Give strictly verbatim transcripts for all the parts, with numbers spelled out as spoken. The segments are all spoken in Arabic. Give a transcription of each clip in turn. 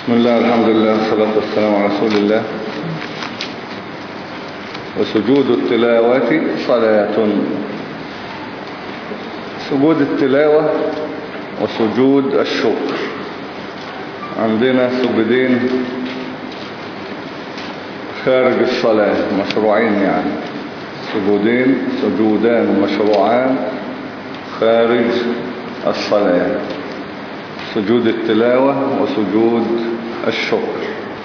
بسم الله الحمد لله والصلاة والسلام على رسول الله. وسجود التلاوة صلاة. سجود التلاوة وسجود الشكر، عندنا سجودين خارج الصلاة مشروعين، يعني سجودين سجودان مشروعان خارج الصلاة: سجود التلاوة وسجود الشكر.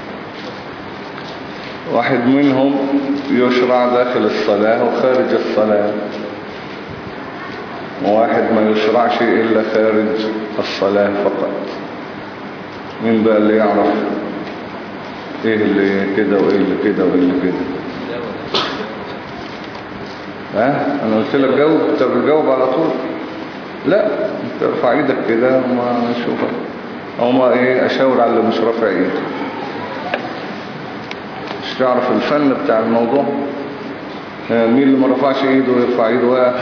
واحد منهم يشرع داخل الصلاة وخارج الصلاة، وواحد ما يشرعش إلا خارج الصلاة فقط. مين بقى اللي يعرف ايه اللي كده وايه اللي كده وايه اللي كده؟ ها انا قلت لك جاوب، انت بتجاوب على طول. لا انت ارفع ايدك كده وما نشوفك، او ما ايه اشاور على اللي مش رافع ايده. مش تعرف الفن بتاع الموضوع؟ مين اللي ما رفعش ايده يرفع ايده بقى.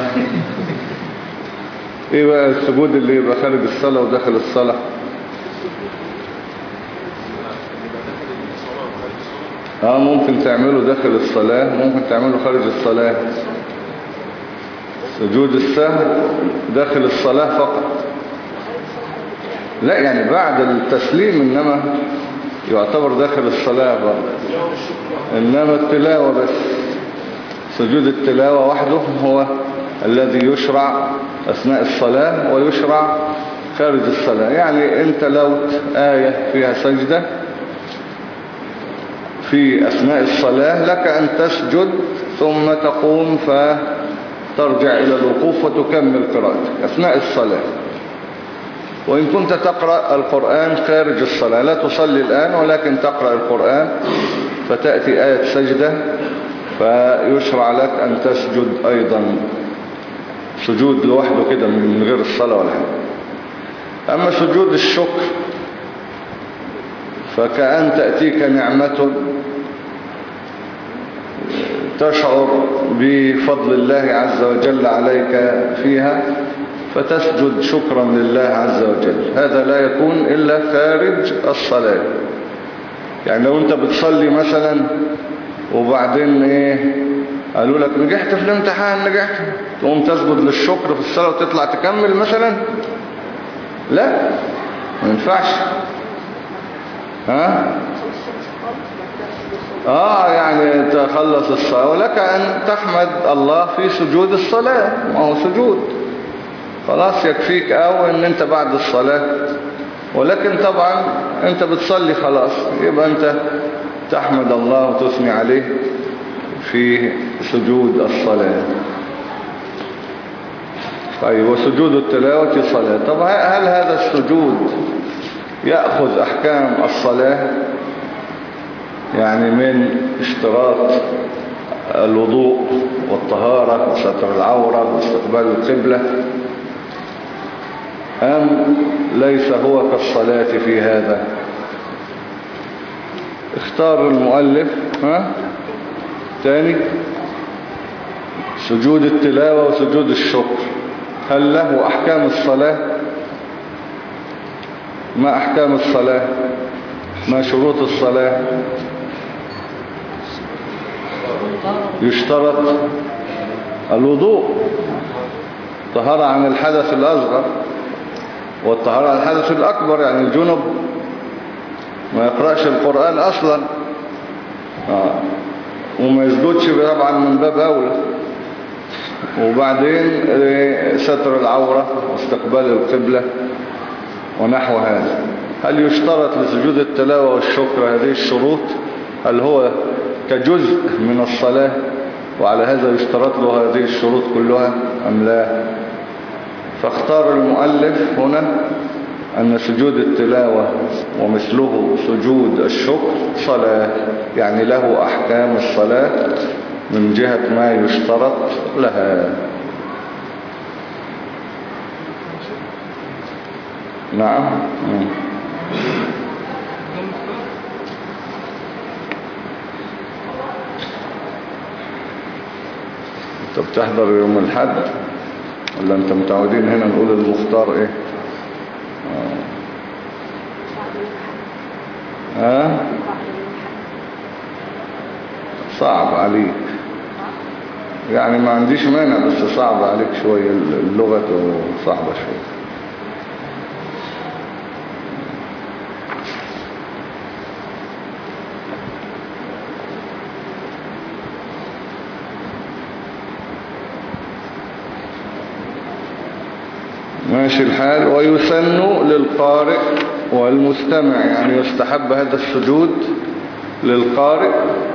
ايه بقى السجود اللي يبقى خارج الصلاة وداخل الصلاة؟ اه ممكن تعمله داخل الصلاة، ممكن تعمله خارج الصلاة. سجود السهو داخل الصلاة فقط، لا يعني بعد التسليم، انما يعتبر داخل الصلاة برضه. انما التلاوة بس، سجود التلاوة وحده هو الذي يشرع اثناء الصلاة ويشرع خارج الصلاة. يعني انت لو آية فيها سجدة في أثناء الصلاة لك أن تسجد ثم تقوم فترجع إلى الوقوف وتكمل قراءتك أثناء الصلاة. وإن كنت تقرأ القرآن خارج الصلاة، لا تصلي الآن ولكن تقرأ القرآن، فتأتي آية سجدة فيشرع لك أن تسجد أيضا سجود لوحده كده من غير الصلاة ولا حاجة. أما سجود الشكر فكأن تأتيك نعمة تشعر بفضل الله عز وجل عليك فيها فتسجد شكرا لله عز وجل. هذا لا يكون إلا خارج الصلاة. يعني لو أنت بتصلي مثلا وبعدين إيه قالوا لك نجحت في الامتحان، نجحت، تقوم تسجد للشكر في الصلاة وتطلع تكمل مثلا؟ لا، ما ينفعش. ها اه يعني تخلص الصلاة ولك ان تحمد الله في سجود الصلاة، ما هو سجود خلاص يكفيك، او ان انت بعد الصلاة. ولكن طبعا انت بتصلي خلاص، يبقى انت تحمد الله وتثني عليه في سجود الصلاة. طيب وسجود التلاوة صلاة. طب هل هذا السجود يأخذ أحكام الصلاة؟ يعني من اشتراط الوضوء والطهارة وستر العورة واستقبال القبلة، أم ليس هو كالصلاة في هذا؟ اختار المؤلف ها تاني سجود التلاوة وسجود الشكر، هل له أحكام الصلاة؟ ما أحكام الصلاة؟ ما شروط الصلاة؟ يشترط الوضوء، طهارة عن الحدث الأصغر والطهارة عن الحدث الأكبر. يعني الجنب ما يقرأش القرآن أصلا آه. وما يسجدش طبعا من باب أولى. وبعدين ستر العورة واستقبال القبلة ونحو هذا. هل يشترط لسجود التلاوة والشكر هذه الشروط؟ هل هو كجزء من الصلاة وعلى هذا يشترط له هذه الشروط كلها أم لا؟ فاختار المؤلف هنا أن سجود التلاوة ومثله سجود الشكر صلاة، يعني له أحكام الصلاة من جهة ما يشترط لها. نعم. انت بتحضر يوم الحد ولا انت متعودين هنا نقول المختار ايه؟ ها صعب عليك يعني، ما عنديش مانع بس صعب عليك شوية، اللغة صعبة شوية. ماشي الحال. ويسن للقارئ والمستمع، يعني يستحب هذا السجود للقارئ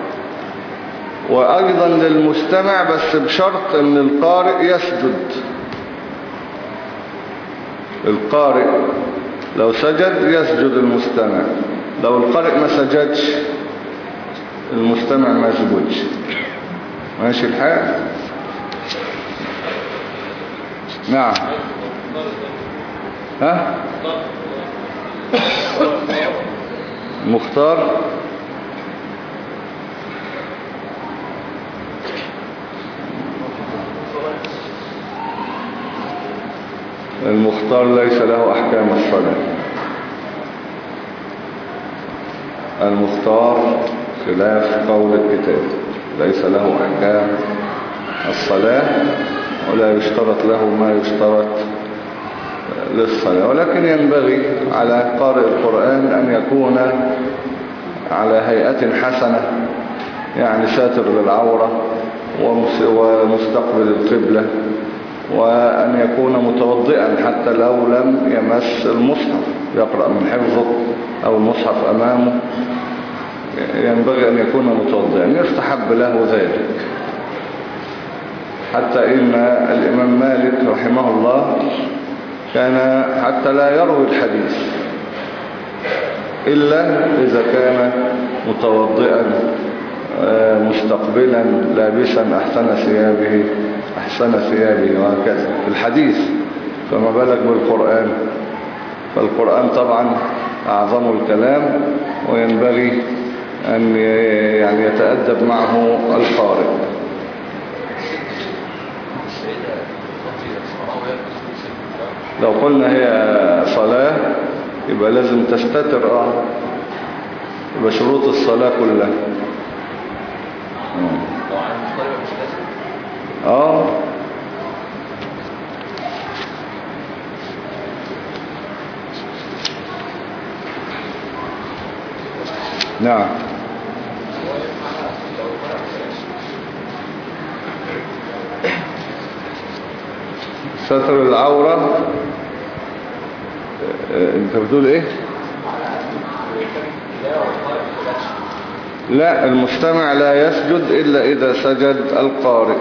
وأيضا للمستمع، بس بشرط أن القارئ يسجد. القارئ لو سجد يسجد المستمع، لو القارئ ما سجدش المستمع ما يسجدش. ماشي الحال. نعم. ها مختار المختار ليس له أحكام الصلاة. المختار خلاف قول الكتاب، ليس له أحكام الصلاة ولا يشترط له ما يشترط للصلاة، ولكن ينبغي على قارئ القرآن أن يكون على هيئة حسنة، يعني ساتر للعورة ومستقبل القبلة، وأن يكون متوضئا حتى لو لم يمس المصحف، يقرأ من حفظه أو المصحف أمامه، ينبغي أن يكون متوضئا، يستحب له ذلك. حتى إن الإمام مالك رحمه الله كان حتى لا يروي الحديث إلا إذا كان متوضئا مستقبلا لابسا أحسن ثيابه أحسن ثيابه وهكذا في الحديث، فما بالك بالقرآن. فالقرآن طبعا أعظم الكلام، وينبغي أن يعني يتأدب معه القارئ. لو قلنا هي صلاة يبقى لازم تستتر، اه يبقى شروط الصلاة كلها. اه نعم. ستر العورة، انت بتقول ايه؟ لا، المستمع لا يسجد إلا إذا سجد القارئ،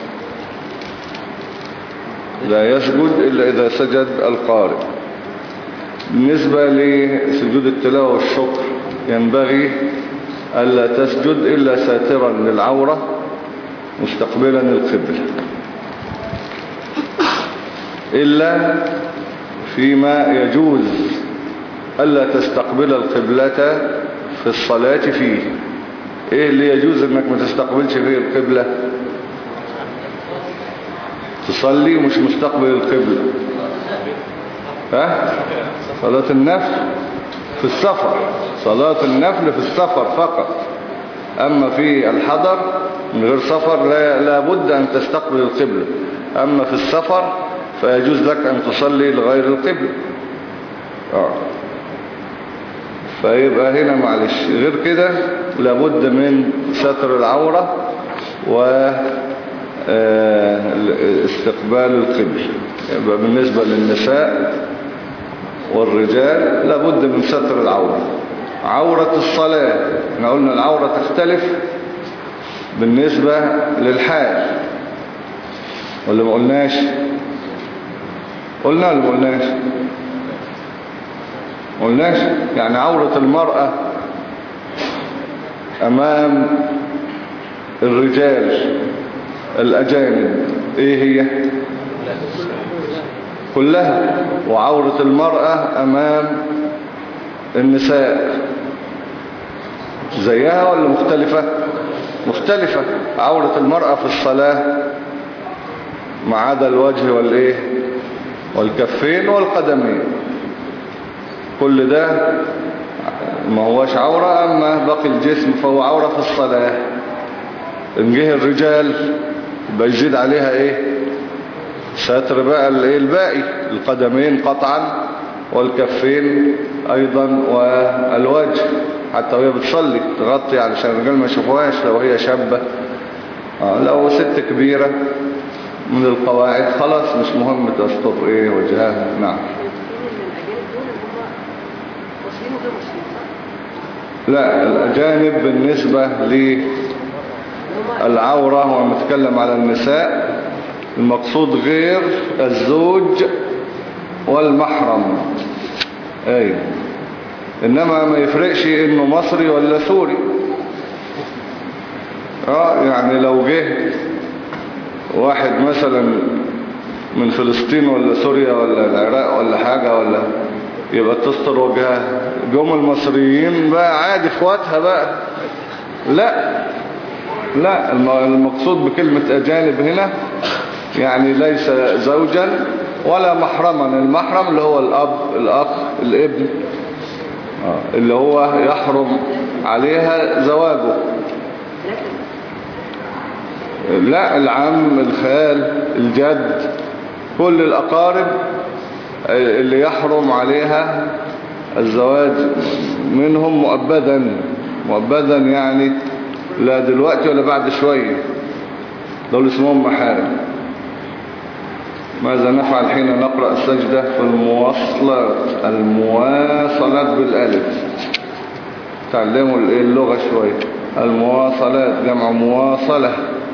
لا يسجد إلا إذا سجد القارئ. بالنسبة لسجود التلاوة والشكر ينبغي ألا تسجد إلا ساترا للعورة مستقبلا القبلة، إلا فيما يجوز ألا تستقبل القبلة في الصلاة فيه. إيه اللي يجوز أنك ما تستقبلش فيه القبلة؟ تصلي ومش مستقبل القبلة. ها؟ صلاة النفل في السفر، صلاة النفل في السفر فقط. أما في الحضر من غير سفر لا, لا بد أن تستقبل القبلة. أما في السفر فيجوز لك أن تصلي لغير القبلة. آه. فيبقى هنا معلش، غير كده لابد من ستر العورة واستقبال القبلة. يبقى بالنسبة للنساء والرجال لابد من ستر العورة. عورة الصلاة احنا قلنا العورة تختلف بالنسبة للحال، ولا ما قلناش؟ قلنا ولا ما قلناش؟ قلناش. يعني عورة المرأة أمام الرجال الأجانب إيه هي؟ كلها. وعورة المرأة أمام النساء زيها ولا مختلفة؟ مختلفة. عورة المرأة في الصلاة ما عدا الوجه والإيه والكفين والقدمين، كل ده ما هوش عورة. أما باقي الجسم فهو عورة في الصلاة. إن جه الرجال يبقى يزيد عليها إيه؟ ستر بقى الباقي، القدمين قطعا والكفين أيضا والوجه، حتى وهي بتصلي تغطي علشان الرجال ما يشوفوهاش لو هي شابة. آه لو ست كبيرة من القواعد خلاص مش مهم تستر إيه وجهها. نعم. لا، الأجانب بالنسبة للعورة ونتكلم على النساء، المقصود غير الزوج والمحرم. أي إنما ما يفرقش إنه مصري ولا سوري. آه يعني لو جه واحد مثلا من فلسطين ولا سوريا ولا العراق ولا حاجة ولا يبقى تستر وجهها. جم المصريين بقى عادي اخواتها بقى. لا لا، المقصود بكلمة أجانب هنا يعني ليس زوجا ولا محرما. المحرم اللي هو الأب الأخ الابن اللي هو يحرم عليها زواجه. لا، العم الخال الجد كل الأقارب اللي يحرم عليها الزواج منهم مؤبدا. مؤبدا يعني لا دلوقتي ولا بعد شوية، دول اسمهم محارم. ماذا نفعل حين نقرأ السجدة في المواصلات؟ المواصلات بالالف. تعلموا اللغة شوية. المواصلات جمع مواصلة.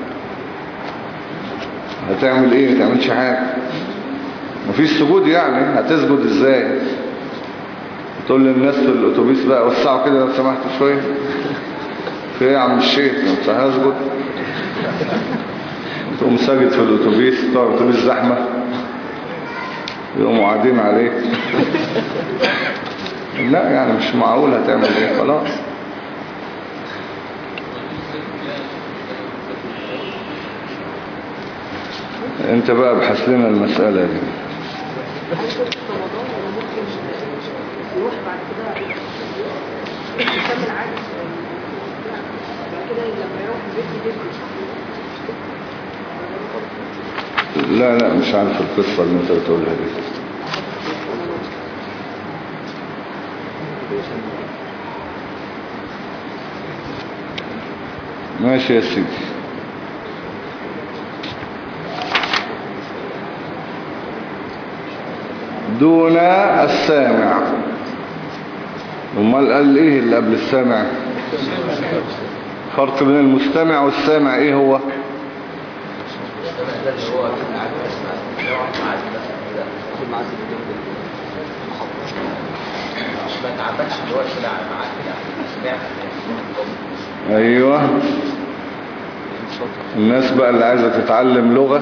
هتعمل ايه؟ ما تعملش حاجة. مفيش سجود يعني. هتسجد ازاي؟ تقول للناس في الاتوبيس بقى وسعوا كده لو سمحتوا شوية. في ايه يا عم الشيخ؟ انت هسجد؟ تقوم ساجد في الاتوبيس، طبعا الاتوبيس زحمة يقوموا قاعدين عليك. لا يعني مش معقول. هتعمل ايه؟ خلاص. انت بقى ابحث لنا المسألة دي. لا لا مش عارف القصة اللي انت بتقولها دي. ماشي يا سيدي. دون السامع. امال قال ايه اللي قبل السامع؟ فرق بين المستمع والسامع ايه هو؟ ايوه، الناس بقى اللي عايزة تتعلم لغة،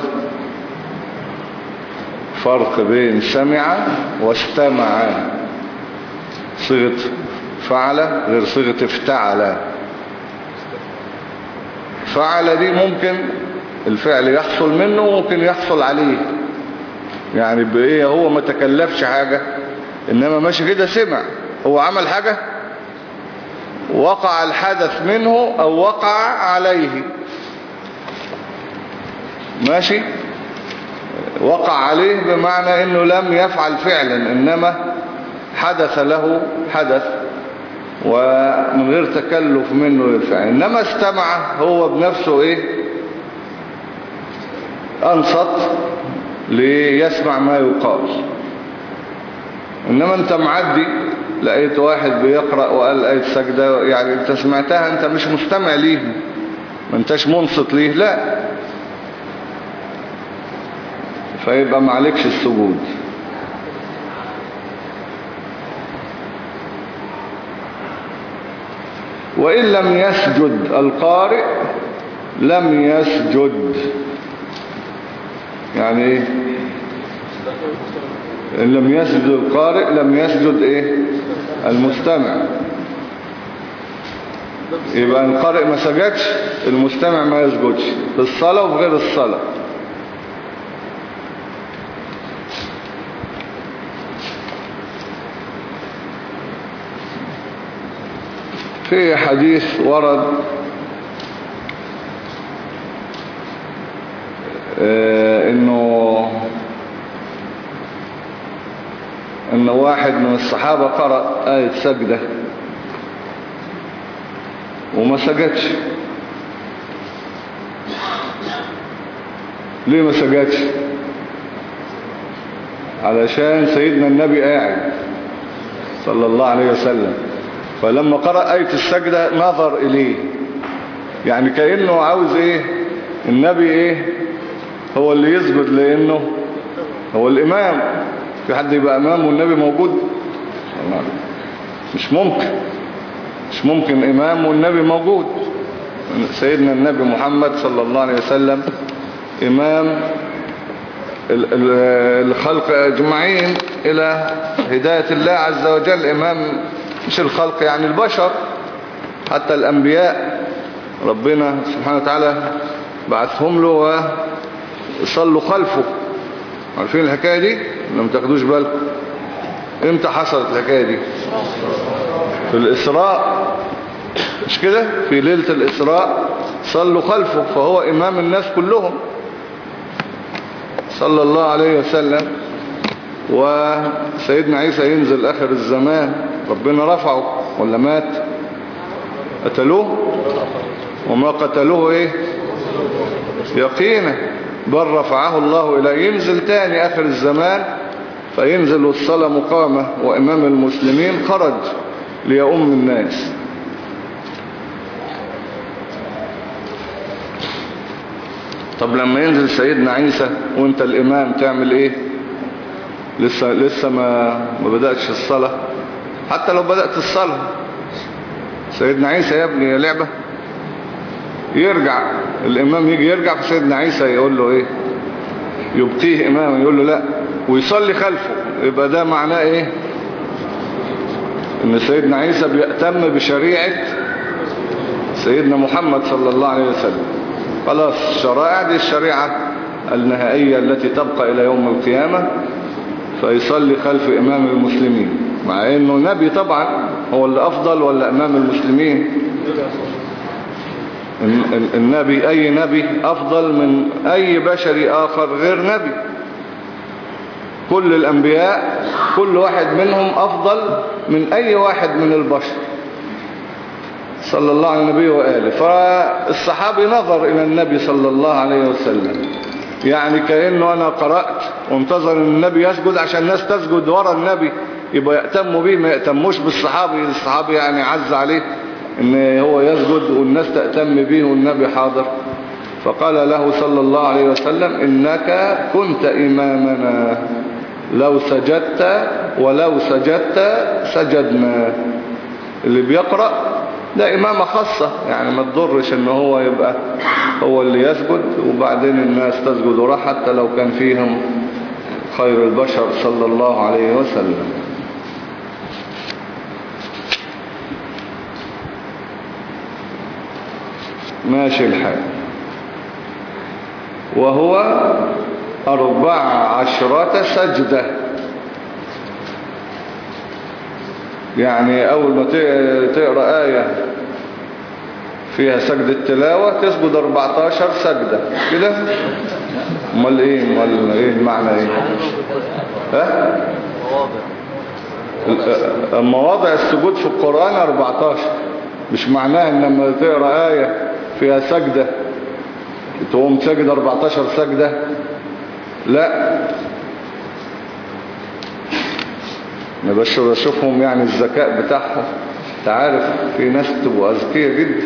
فرق بين سمع واستمع. صيغة فعل غير صيغة افتعل. فعل دي ممكن الفعل يحصل منه وممكن يحصل عليه، يعني بايه هو ما تكلفش حاجة انما ماشي كده سمع. هو عمل حاجة وقع الحدث منه او وقع عليه، ماشي. وقع عليه بمعنى انه لم يفعل فعلا انما حدث له حدث ومن غير تكلف منه للفعل. انما استمع هو بنفسه ايه؟ انصت ليسمع ما يقال. انما انت معدي لقيت واحد بيقرأ وقال آية سجدة، يعني انت سمعتها، انت مش مستمع ليه، ما انتش منصت ليه، لا، فيبقى معلكش السجود. وإن لم يسجد القارئ لم يسجد. يعني ايه؟ إن لم يسجد القارئ لم يسجد ايه؟ المستمع. يبقى القارئ ما سجدش، المستمع ما يسجدش في الصلاة وفي غير الصلاة. في حديث ورد اه انه ان واحد من الصحابة قرأ آية سجدة وما سجدش. ليه ما سجدش؟ علشان سيدنا النبي قاعد صلى الله عليه وسلم، فلما قرأ آية السجدة نظر إليه، يعني كأنه عاوز إيه النبي إيه هو اللي يسجد، لأنه هو الإمام. في حد يبقى إمام والنبي موجود؟ مش ممكن، مش ممكن إمام والنبي موجود. سيدنا النبي محمد صلى الله عليه وسلم إمام الخلق أجمعين إلى هداية الله عز وجل. إمام مش الخلق يعني البشر، حتى الأنبياء ربنا سبحانه وتعالى بعثهم له وصلوا خلفه. عارفين الحكاية دي؟ لم تاخدوش بالكم. امتى حصلت الحكاية دي؟ في الإسراء، مش كده؟ في ليلة الإسراء صلوا خلفه، فهو إمام الناس كلهم صلى الله عليه وسلم. وسيدنا عيسى ينزل آخر الزمان، ربنا رفعه ولا مات؟ قتلوه؟ وما قتلوه ايه؟ يقينا، بل رفعه الله إلى ينزل تاني آخر الزمان، فينزل والصلاة مقامة وإمام المسلمين خرج ليؤم الناس. طب لما ينزل سيدنا عيسى وانت الإمام تعمل ايه؟ لسه, لسه ما, ما بدأتش الصلاة. حتى لو بدأت الصلاة سيدنا عيسى يا ابني يا لعبة يرجع الإمام، يجي يرجع في سيدنا عيسى يقول له ايه؟ يبقيه إماما، يقول له لا ويصلي خلفه. يبقى ده معناه ايه؟ ان سيدنا عيسى بيأتم بشريعة سيدنا محمد صلى الله عليه وسلم. خلاص الشرائع دي الشريعة النهائية التي تبقى إلى يوم القيامة، فيصلي خلف إمام المسلمين، مع إنه نبي طبعا هو اللي أفضل ولا إمام المسلمين؟ النبي، أي نبي أفضل من أي بشري آخر غير نبي. كل الأنبياء كل واحد منهم أفضل من أي واحد من البشر صلى الله على النبي وآله. فالصحابي نظر إلى النبي صلى الله عليه وسلم، يعني كأنه أنا قرأت وانتظر أن النبي يسجد عشان الناس تسجد ورا النبي، يبقى يأتموا به، ما يأتموش بالصحابي. الصحابي يعني عز عليه أن هو يسجد والناس تأتم به والنبي حاضر. فقال له صلى الله عليه وسلم إنك كنت إمامنا، لو سجدت ولو سجدت سجدنا. اللي بيقرأ ده إمامة خاصة، يعني ما تضرش ان هو يبقى هو اللي يسجد وبعدين الناس تسجد وراه، حتى لو كان فيهم خير البشر صلى الله عليه وسلم. ماشي الحال. وهو أربع عشرة سجدة، يعني أول ما تقرأ آية فيها سجدة تلاوة تسجد أربعتاشر سجدة كده. امال ايه امال ايه المعنى ايه؟ ها؟ مواضع السجود في القرآن أربعتاشر، مش معناه ان لما تقرأ آية فيها سجدة تقوم سجد أربعتاشر سجدة، لا. انا بس بشوفهم يعني الذكاء بتاعهم، تعرف في ناس تبقوا اذكياء جدا.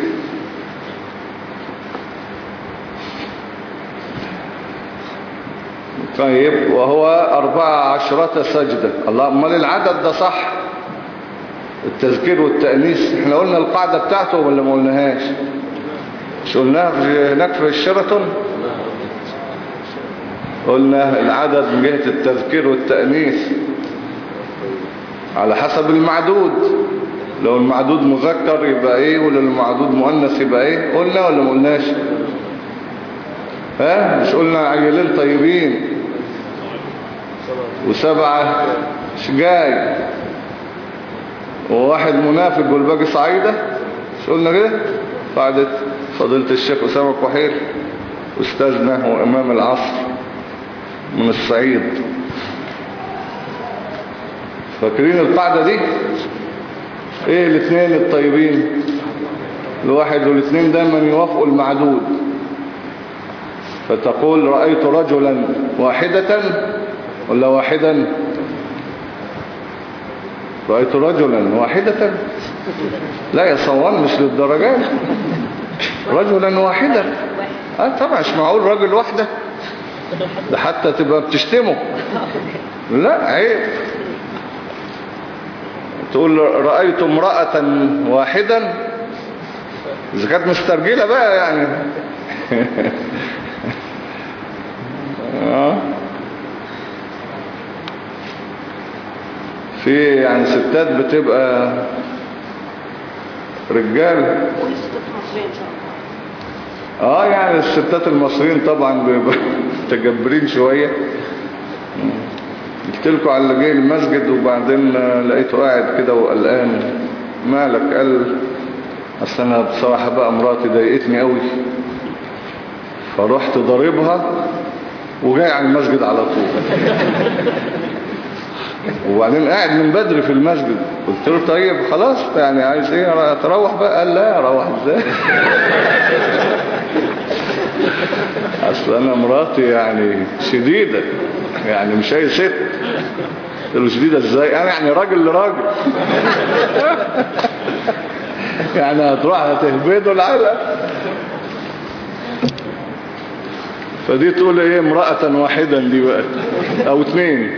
طيب وهو أربع عشرة سجدة. الله، امال العدد ده صح؟ التذكير والتأنيث احنا قلنا القاعدة بتاعته ولا ما قلناهاش؟ مش قلناها هناك في الشيراتون؟ قلنا العدد من جهة التذكير والتأنيث على حسب المعدود. لو المعدود مذكر يبقى ايه، ولو المعدود مؤنث يبقى ايه؟ قلنا ولا ما قلناش؟ ها مش قلنا عيلين طيبين وسبعة شجاي وواحد منافق والباقي صعيدة؟ مش قلنا كده؟ قاعدة فضيلة الشيخ أسامة كحيل أستاذنا وإمام العصر من الصعيد. فاكرين القاعدة دي؟ ايه الاثنين الطيبين؟ الواحد والاثنين دايما يوافقوا المعدود. فتقول رأيت رجلا واحدة ولا واحدا؟ رأيت رجلا واحدة. لا يا صوان مش للدرجات، رجلا واحدا. اه طبعا مش معقول راجل واحدة، ده حتى تبقى بتشتمه. لا عيب. تقول رأيت امرأة واحدا إذا كانت مسترجلة بقى يعني. في يعني ستات بتبقى رجال. اه يعني الستات المصريين طبعا بيبقوا متجبرين شوية. قلت لكم على اللي جاي المسجد وبعدين لقيته قاعد كده وقلقان. مالك؟ قال اصل انا بصراحة بقى مراتي ضايقتني قوي، فرحت ضاربها وجاي على المسجد على طول. وبعدين قاعد من بدري في المسجد. قلت له طيب خلاص يعني عايز ايه تروح بقى؟ قال لا اروح ازاي؟ اصل انا مراتي يعني شديدة، يعني مش اي ست. قلت له شديدة ازاي؟ يعني يعني راجل لراجل. يعني هتروح هتهبده العلق. فدي تقول ايه امرأة واحدا دي بقى او اتنين.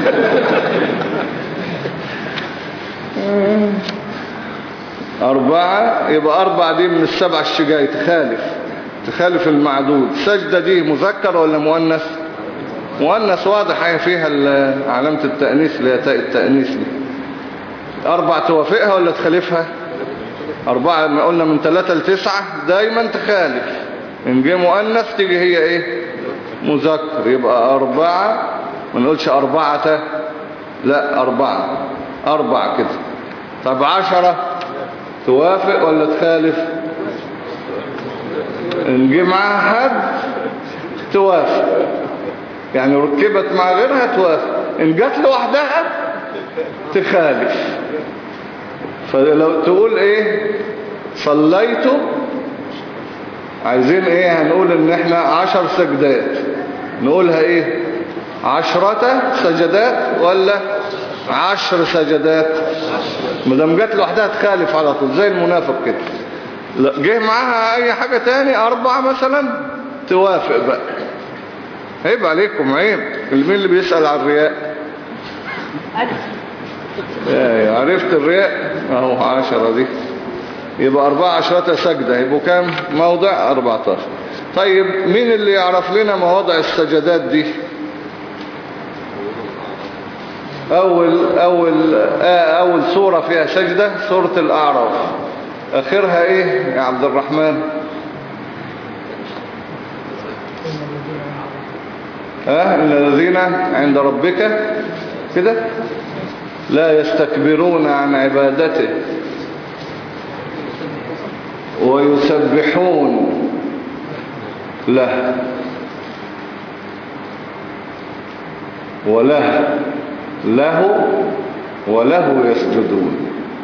اربعة، يبقى اربعة دي من السبع الشجاي تخالف تخالف المعدود. سجدة دي مذكر ولا مؤنث؟ مؤنث واضح هي فيها علامة التأنيث اللي هي تاء التأنيث دي. اربع توافقها ولا تخالفها؟ اربعة ما قلنا من ثلاثة لتسعة دايما تخالف. ان جه مؤنث تيجي هي ايه مذكر. يبقى اربعة، ما نقولش اربعة، لا اربعة، اربع كده. طب عشرة توافق ولا تخالف؟ ان جه معاها حد توافق، يعني ركبت مع غيرها توافق. ان جت لوحدها تخالف. فلو تقول ايه صليت، عايزين ايه هنقول ان احنا عشر سجدات، نقولها ايه عشرة سجدات ولا عشر سجدات؟ مدام جت لوحدها تخالف على طول زي المنافق كده. جه معاها اي حاجة تاني اربعة مثلا توافق بقى. عيب عليكم، عيب. مين اللي بيسأل عن الرياء؟ ايه عرفت الرياء اهو عشرة دي. يبقى اربعة عشرة سجدة، يبقوا كام موضع؟ اربعتاشر. طيب مين اللي يعرف لنا مواضع السجدات دي؟ اول اول آه اول سورة فيها سجدة سورة الاعراف. اخرها ايه يا عبد الرحمن؟ ها ان الذين عند ربك كده لا يستكبرون عن عبادته ويسبحون له وله له وله يسجدون.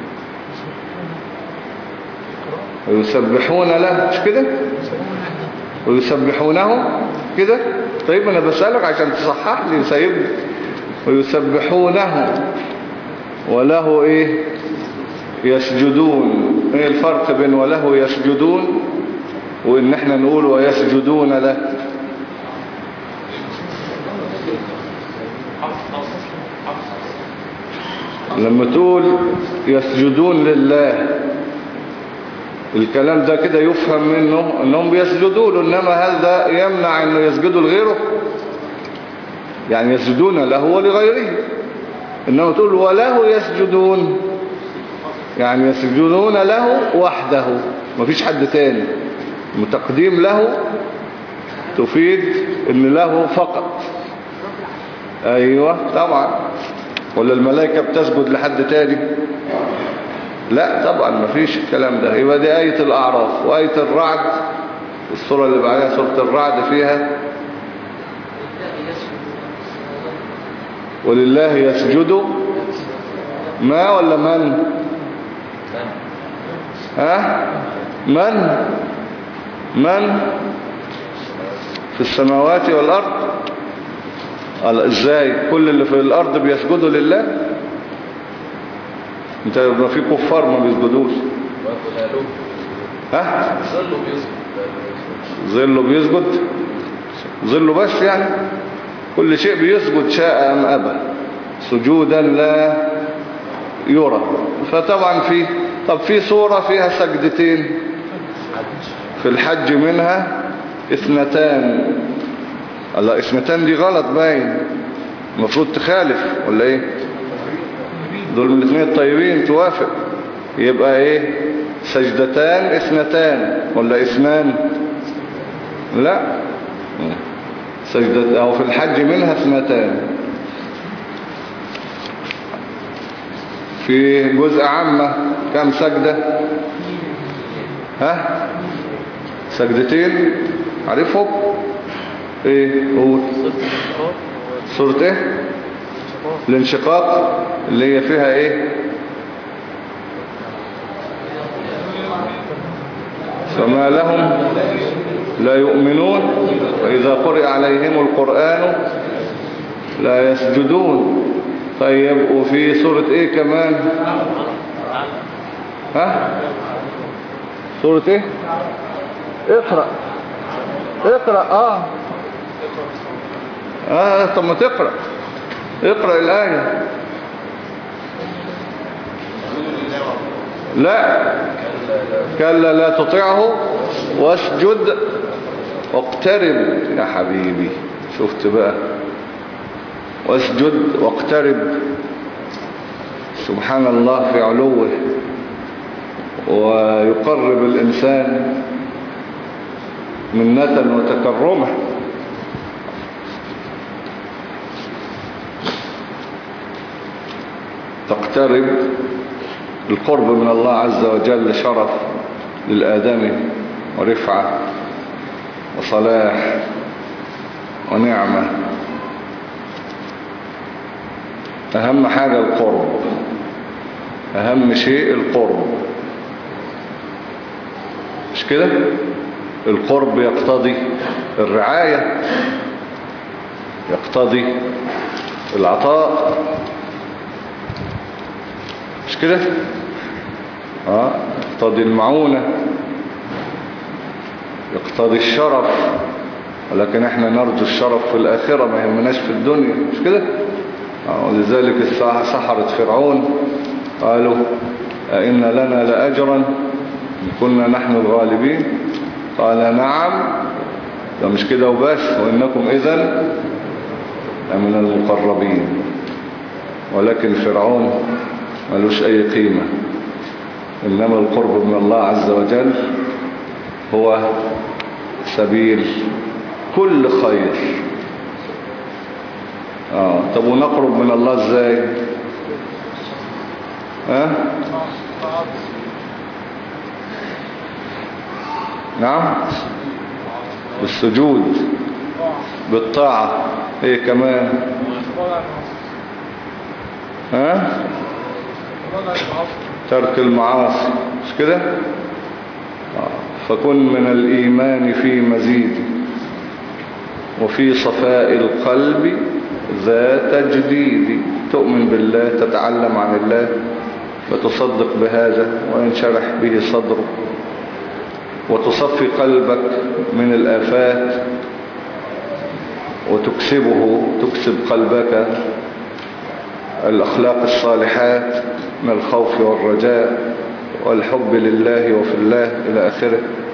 ويسبحون له مش كده؟ ويسبحونه كده. طيب انا بسألك عشان تصحح لي سيبني. ويسبحونه وله ايه يسجدون. ايه الفرق بين وله يسجدون وان احنا نقول ويسجدون له؟ لما تقول يسجدون لله الكلام ده كده يفهم منه انهم بيسجدوا له، انما هل ده يمنع انه يسجدوا لغيره؟ يعني يسجدون له ولغيره. انما تقول وله يسجدون يعني يسجدون له وحده، مفيش حد تاني. متقديم له تفيد ان له فقط. ايوه طبعا. ولا الملائكة بتسجد لحد تاني؟ لا طبعا ما فيش الكلام ده. يبقى دي آية الأعراف. وآية الرعد السورة اللي بعدها سورة الرعد فيها ولله يسجد ما ولا من؟ ها من من في السماوات والأرض. قال ازاي كل اللي في الأرض بيسجدوا لله؟ انت يبقى في كفار ما بيسجدوش. ها ظله بيسجد ظله بس يعني كل شيء بيسجد شاء أم أبى سجودا لا يرى. فطبعا في طب في سورة فيها سجدتين في الحج منها اثنتان. الله اثنتان دي غلط باين المفروض تخالف ولا ايه؟ دول من الاثنين الطيبين توافق. يبقى ايه سجدتان اثنتان ولا اثنان؟ لا سجدة او في الحج منها اثنتان. في جزء عامة كم سجدة؟ ها سجدتين عارفهم ايه؟ قول سورة ايه؟ الانشقاق اللي هي فيها ايه؟ فما لهم لا يؤمنون وإذا قرئ عليهم القرآن لا يسجدون. طيب وفي سورة ايه كمان؟ ها سورة ايه؟ اقرأ اقرأ اه اه طب ما تقرأ اقرأ الآية. لا كلا لا تطيعه واسجد واقترب. يا حبيبي شفت بقى واسجد واقترب. سبحان الله في علوه ويقرب الإنسان منة وتكرمه. تقترب القرب من الله عز وجل شرف للآدمي ورفعة وصلاح ونعمة. أهم حاجة القرب أهم شيء القرب مش كده؟ القرب يقتضي الرعاية يقتضي العطاء مش كده؟ اه يقتضي المعونة يقتضي الشرف. ولكن احنا نرجو الشرف في الآخرة ما يهمناش في الدنيا مش كده؟ آه ولذلك سحرة فرعون قالوا أئن لنا لأجرا إن كنا نحن الغالبين قال نعم. ده مش كده وبس وإنكم إذن من المقربين. ولكن فرعون ملوش أي قيمة. إنما القرب من الله عز وجل هو سبيل كل خير. آه. طب ونقرب من الله ازاي؟ ها؟ آه؟ نعم بالسجود بالطاعة. ايه كمان؟ ها؟ آه؟ ترك المعاصي مش كده؟ آه. فكن من الإيمان في مزيد وفي صفاء القلب ذات تجديد. تؤمن بالله تتعلم عن الله وتصدق بهذا وينشرح به صدرك وتصفي قلبك من الآفات وتكسبه تكسب قلبك الأخلاق الصالحات من الخوف والرجاء والحب لله وفي الله إلى آخره.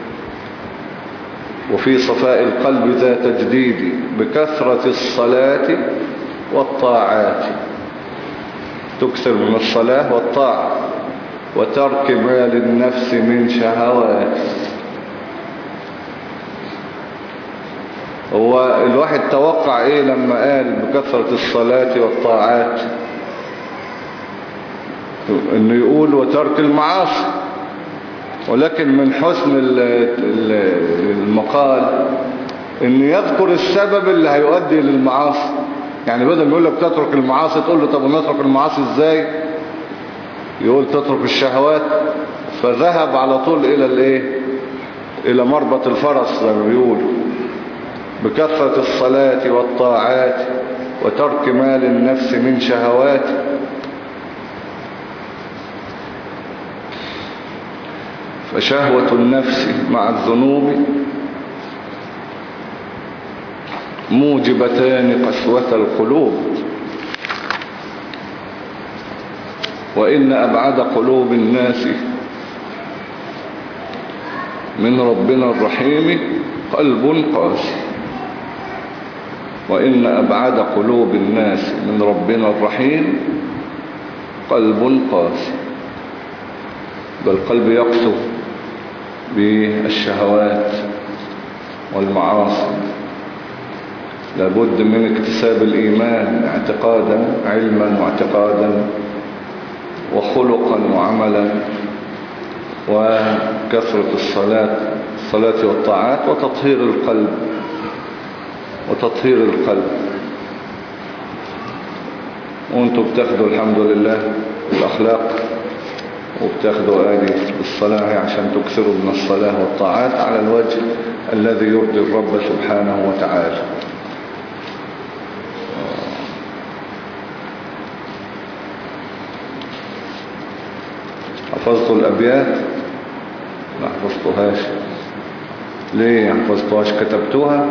وفي صفاء القلب ذات تجديد بكثرة الصلاة والطاعات. تكثر من الصلاة والطاعة وترك ما للنفس من شهوات. هو الواحد توقع ايه لما قال بكثرة الصلاة والطاعات؟ انه يقول وترك المعاصي، ولكن من حسن المقال ان يذكر السبب اللي هيؤدي للمعاصي. يعني بدل ما يقول لك تترك المعاصي تقول له طب ونترك المعاصي ازاي؟ يقول تترك الشهوات، فذهب على طول الى الايه، الى مربط الفرس زي ما بيقولوا، بكثرة الصلاة والطاعات وترك مال النفس من شهوات. فشهوة النفس مع الذنوب موجبتان قسوة القلوب، وإن أبعد قلوب الناس من ربنا الرحيم قلب قاسي. وإن أبعد قلوب الناس من ربنا الرحيم قلب قاسي. فالقلب يقسو بالشهوات والمعاصي. لابد من اكتساب الإيمان اعتقادا، علما واعتقادا وخلقا وعملا، وكثرة الصلاة الصلاة والطاعات وتطهير القلب وتطهير القلب. وانتم بتاخدوا الحمد لله الأخلاق وبتاخدوا آدي الصلاة عشان تكثروا من الصلاة والطاعات على الوجه الذي يرضي الرب سبحانه وتعالى. حفظتوا الأبيات؟ ما حفظتوهاش. ليه ما حفظتوهاش؟ كتبتوها؟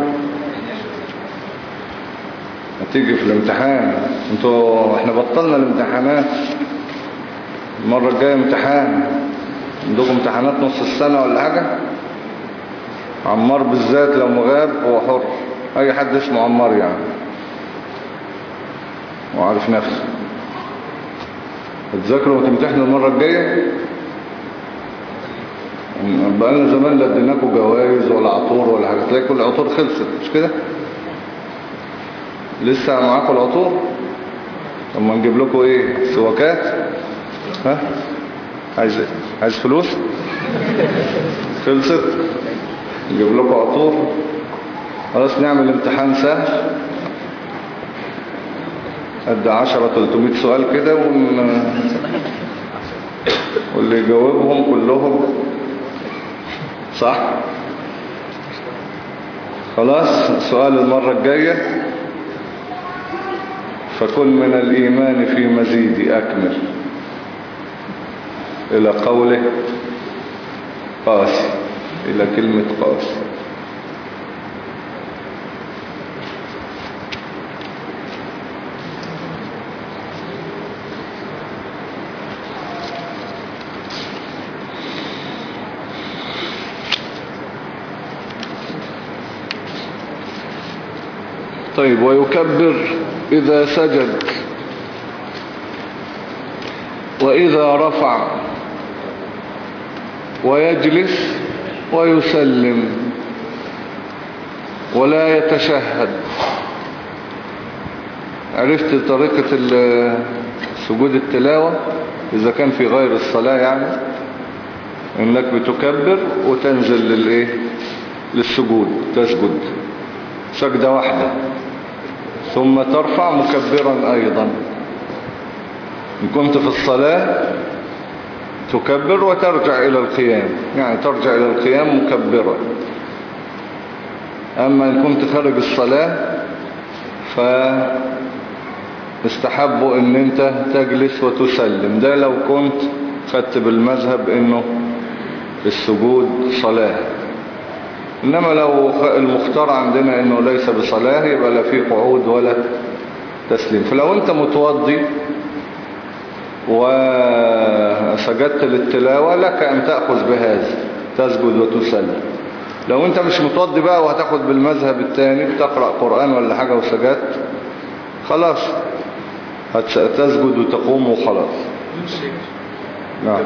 هتيجي في الامتحان. انتوا احنا بطلنا الامتحانات، المرة الجاية امتحان. عندكم امتحانات نص السنة ولا حاجة؟ عمار بالذات لو مغاب هو حر، اي حد اسمه عمار يعني وعارف نفسه. هتذاكروا وتمتحنوا المرة الجاية. بقالنا زمان لا اديناكوا جوائز ولا عطور ولا حاجة، تلاقي كل العطور خلصت مش كده؟ لسه معاكم العطور؟ طب ما نجيب لكم ايه؟ سواكات؟ ها؟ عايز ايه؟ عايز فلوس؟ خلصت؟ نجيب لكم عطور؟ خلاص نعمل امتحان سهل قد عشرة تلتمية سؤال كده ون... واللي يجاوبهم كلهم صح. خلاص سؤال المرة الجاية. فكن من الإيمان في مزيد أكمل إلى قوله قاسي، إلى كلمة قاسي. طيب ويكبر إذا سجد وإذا رفع ويجلس ويسلم ولا يتشهد. عرفت طريقة سجود التلاوة إذا كان في غير الصلاة، يعني إنك بتكبر وتنزل للإيه؟ للسجود، تسجد سجدة واحدة ثم ترفع مكبرا أيضا. إن كنت في الصلاة تكبر وترجع إلى القيام، يعني ترجع إلى القيام مكبرا. أما إن كنت خارج الصلاة فاستحب أن أنت تجلس وتسلم. ده لو كنت خدت بالمذهب أنه السجود صلاة. إنما لو المختار عندنا أنه ليس بصلاة يبقى لا في قعود ولا تسليم. فلو أنت متوضي وسجدت للتلاوة لك أن تأخذ بهذا، تسجد وتسلم. لو أنت مش متوضي بقى وهتاخد بالمذهب الثاني بتقرأ قرآن ولا حاجة وسجدت، خلاص هتسجد وتقوم وخلاص. نعم.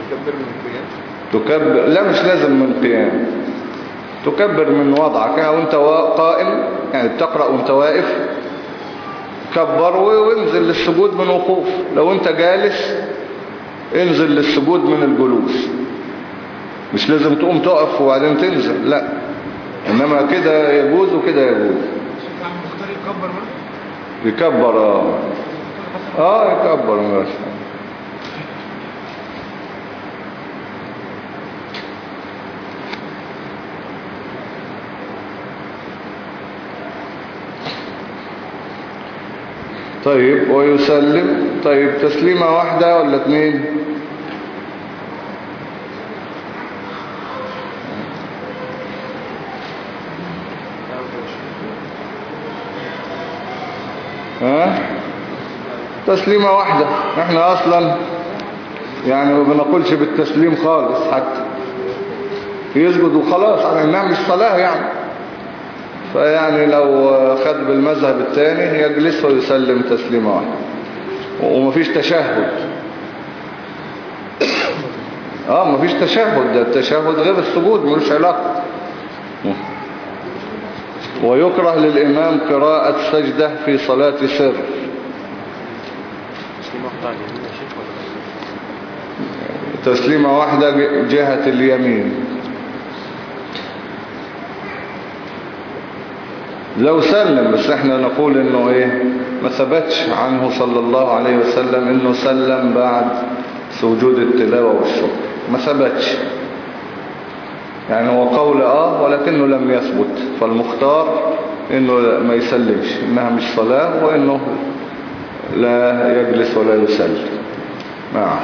تكبر؟ لا مش لازم من قيام، تكبر من وضعك. يعني وانت قائم، يعني بتقرأ وانت واقف كبر وانزل للسجود من وقوف. لو انت جالس انزل للسجود من الجلوس، مش لازم تقوم تقف وبعدين تنزل، لا، انما كده يجوز وكده يجوز. يكبر برضه؟ يكبر اه اه يكبر ماشي. طيب ويسلم. طيب تسليمة واحدة ولا اتنين؟ ها تسليمة واحدة. احنا اصلا يعني ما بنقولش بالتسليم خالص، حتى يسجد وخلاص على انها مش صلاة يعني. فيعني لو خد بالمذهب الثاني يجلس ويسلم تسليمة واحدة ومفيش تشهد. اه مفيش تشهد، ده التشهد غير السجود ملوش علاقة. ويكره للإمام قراءة سجدة في صلاة سر. تسليمة واحدة جهة اليمين. لو سلم، بس احنا نقول انه ايه، ما ثبتش عنه صلى الله عليه وسلم انه سلم بعد سجود التلاوة والشكر، ما ثبتش يعني. هو قول اه ولكنه لم يثبت، فالمختار انه ما يسلمش، انها مش صلاة، وانه لا يجلس ولا يسلم. نعم.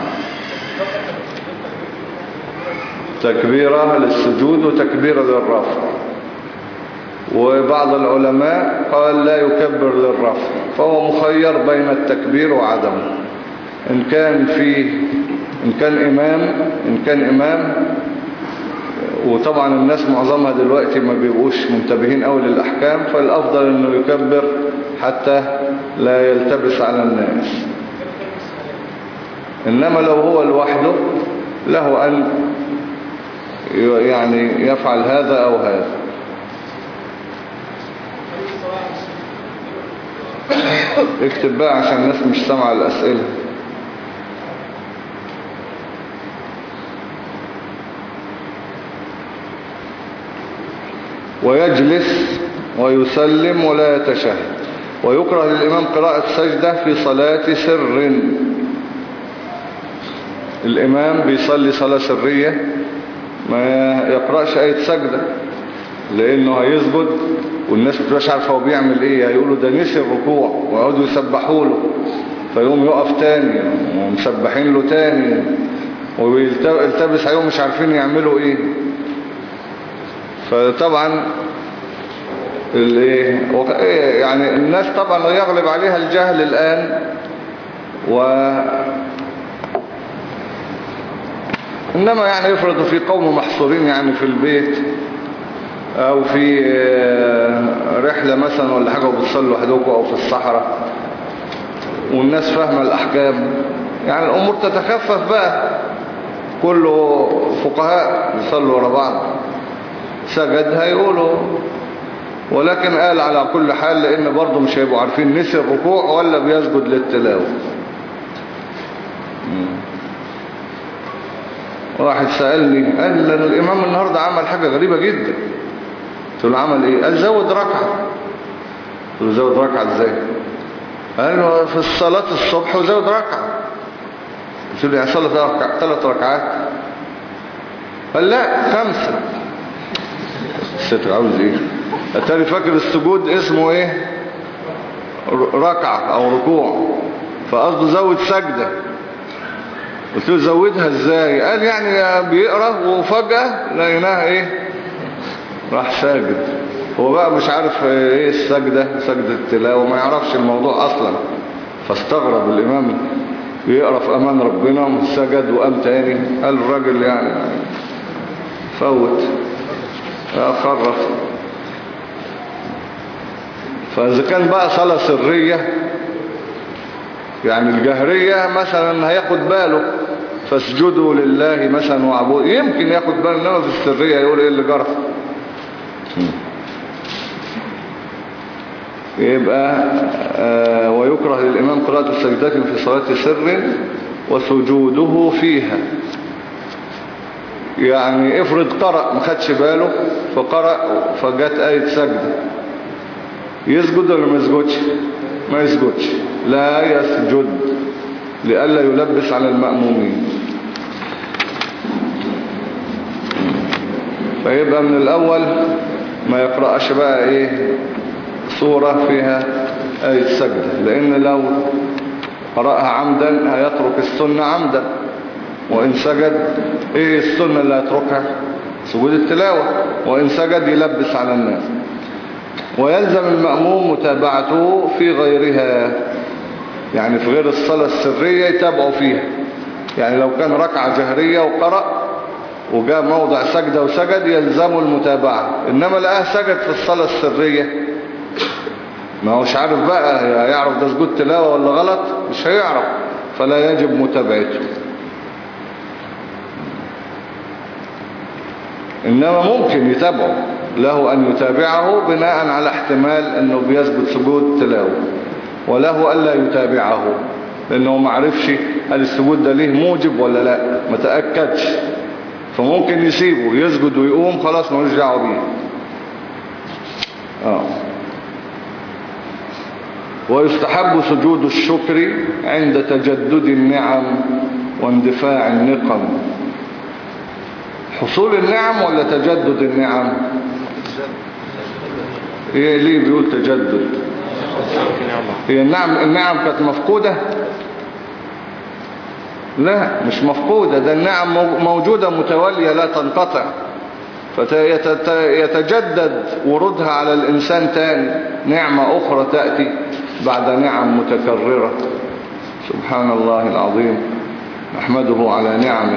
تكبيرة للسجود وتكبيرة للرفع. وبعض العلماء قال لا يكبر للرفع، فهو مخير بين التكبير وعدمه. إن كان فيه إن كان إمام إن كان إمام وطبعا الناس معظمها دلوقتي ما بيبقوش منتبهين قوي للأحكام، فالأفضل إنه يكبر حتى لا يلتبس على الناس. إنما لو هو لوحده له أن يعني يفعل هذا أو هذا. اكتب بقى عشان الناس مش سامعة الأسئلة. ويجلس ويسلم ولا يتشهد. ويكره للإمام قراءة سجدة في صلاة سر. الإمام بيصلي صلاة سرية ما يقرأش آية سجدة، لأنه هيسجد والناس بتبقاش عارفة هو بيعمل ايه، هيقولوا ده نسي الركوع ويقعدوا يسبحوا له، فيقوم يقف تاني ومسبحين له تاني ويلتبس عليهم مش عارفين يعملوا ايه. فطبعا الايه يعني الناس طبعا يغلب عليها الجهل الآن، و إنما يعني يفرض في قوم محصورين يعني في البيت او في رحلة مثلا ولا حاجة وبتصلوا وحدكم او في الصحراء والناس فاهمة الاحكام، يعني الامور تتخفف بقى. كله فقهاء يصلوا ورا بعض، سجد هيقولوا، ولكن قال على كل حال لان برضو مش هيبقوا عارفين نسي الركوع ولا بيسجد للتلاوة. واحد سألني قال لأن الامام النهاردة عمل حاجة غريبة جدا. قلت له عمل ايه؟ قال زود ركعة. قلت له زود ركعة ازاي؟ قال له في الصلاة الصبح وزود ركعة. قلت له يعني صلى ثلاث ركعات؟ قال لا خمسة. الستر عاوز ايه؟ التالي فاكر السجود اسمه ايه؟ ركعة او ركوع، فقصده زود سجدة. قلت له زودها ازاي؟ قال يعني بيقرأ وفجأة لقيناها ايه؟ راح ساجد. هو بقى مش عارف ايه السجدة، سجدة التلاوة، ما يعرفش الموضوع اصلا، فاستغرب الامام بيقرأ في امان ربنا سجد وقام تاني. قال الراجل يعني فوت خرف. فاذا كان بقى صلاة سرية يعني الجهرية مثلا هياخد باله فاسجدوا لله مثلا وعبود، يمكن ياخد باله، انما في السرية يقول ايه اللي جرى. يبقى آه ويكره للإمام قراءة السجدات في صلاة سر وسجوده فيها. يعني افرض قرأ ما خدش باله فقرأ فجت آية سجدة، يسجد ولا ما يسجدش؟ ما يسجدش، لا يسجد لئلا يلبس على المأمومين. فيبقى من الأول ما يقرأش بقى ايه سورة فيها آية سجدة، لأن لو قرأها عمدا هيترك السنة عمدا، وإن سجد ايه السنة اللي هيتركها؟ سجود التلاوة، وإن سجد يلبس على الناس. ويلزم المأموم متابعته في غيرها، يعني في غير الصلاة السرية يتابعوا فيها. يعني لو كان ركعة جهرية وقرأ وجاء موضع سجدة وسجد يلزم المتابعة، إنما لقاه سجد في الصلاة السرية ما هوش عارف بقى يعرف ده سجود تلاوة ولا غلط، مش هيعرف، فلا يجب متابعته. إنما ممكن يتابعه، له أن يتابعه بناء على احتمال أنه بيسجد سجود تلاوة، وله ألا يتابعه لأنه ما عرفش هل السجود ده ليه موجب ولا لا، ما تأكدش، فممكن يسيبه يسجد ويقوم خلاص ما يرجعوا بيه. آه. ويستحب سجود الشكر عند تجدد النعم واندفاع النقم. حصول النعم ولا تجدد النعم؟ ايه ليه بيقول تجدد؟ هي النعم النعم كانت مفقودة؟ لا مش مفقودة، ده النعم موجودة متوالية لا تنقطع، فيتجدد ورودها على الإنسان تاني، نعمة أخرى تأتي بعد نعم متكررة. سبحان الله العظيم، نحمده على نعمه.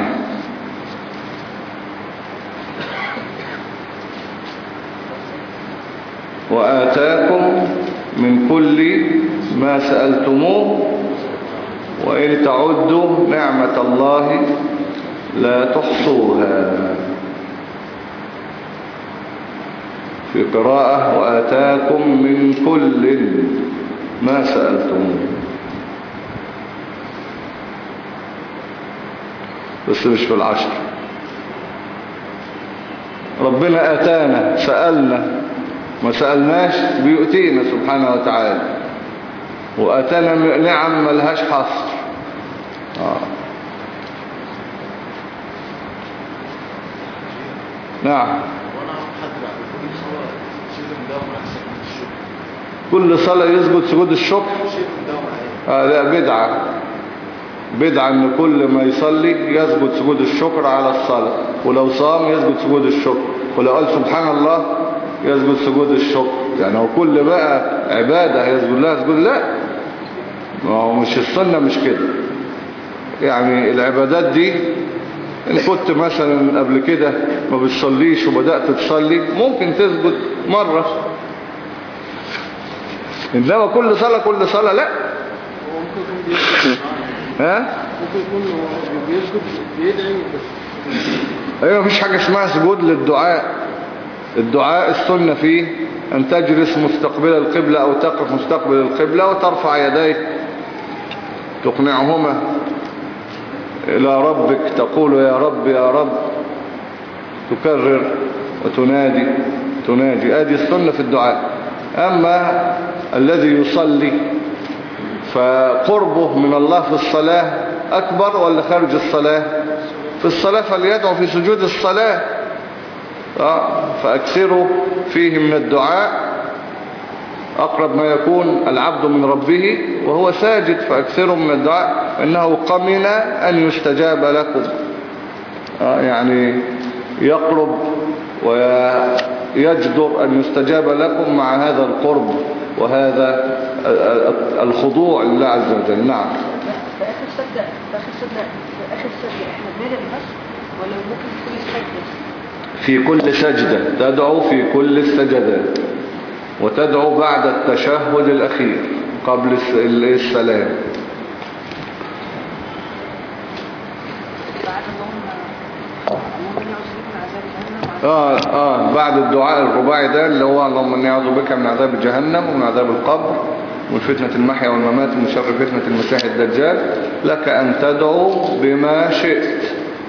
وآتاكم من كل ما سألتموه وإن تعدوا نعمة الله لا تحصوها. في قراءة وآتاكم من كل ما سألتموه، بس مش في العشر. ربنا آتانا، سألنا، ما سألناش بيؤتينا سبحانه وتعالى، وآتانا نعم ملهاش حصر. آه. نعم. كل صلاة يسجد سجود الشكر؟ آه لا، بدعة بدعة ان كل ما يصلي يسجد سجود الشكر على الصلاة، ولو صام يسجد سجود الشكر، ولو قال سبحان الله يسجد سجود الشكر. يعني هو كل بقى عبادة يسجد لها يسجد؟ لا، ما هو مش السنة مش كده. يعني العبادات دي ان كنت مثلا قبل كده ما بتصليش وبدأت تصلي ممكن تسجد مرة، إنما كل صلاة كل صلاة لا. ها؟ ممكن يكون بيسجد بيدعي بس. ايوه، مفيش حاجة اسمها سجود للدعاء. الدعاء السنة فيه أن تجلس مستقبل القبلة أو تقف مستقبل القبلة وترفع يديك تقنعهما إلى ربك، تقول يا رب يا رب، تكرر وتنادي تنادي. هذه السنة في الدعاء. أما الذي يصلي فقربه من الله في الصلاة أكبر ولا خارج الصلاة؟ في الصلاة فليدعو في سجود الصلاة. فأكثروا فيه من الدعاء، أقرب ما يكون العبد من ربه وهو ساجد، فأكثروا من الدعاء إنه قمن أن يستجاب لكم. يعني يقرب ويجدر أن يستجاب لكم مع هذا القرب وهذا الخضوع لله عز وجل. نعم. في آخر سجدة في آخر سجدة في آخر سجدة إحنا بندعي بس ولا ممكن في كل سجدة؟ في كل سجدة تدعو، في كل السجدات، وتدعو بعد التشهد الأخير قبل السلام. آه آه بعد الدعاء الرباعي ده اللي هو اللهم إني أعوذ بك من عذاب جهنم ومن عذاب القبر من فتنة المحيا والممات ومن شر فتنة المسيح الدجال، لك أن تدعو بما شئت.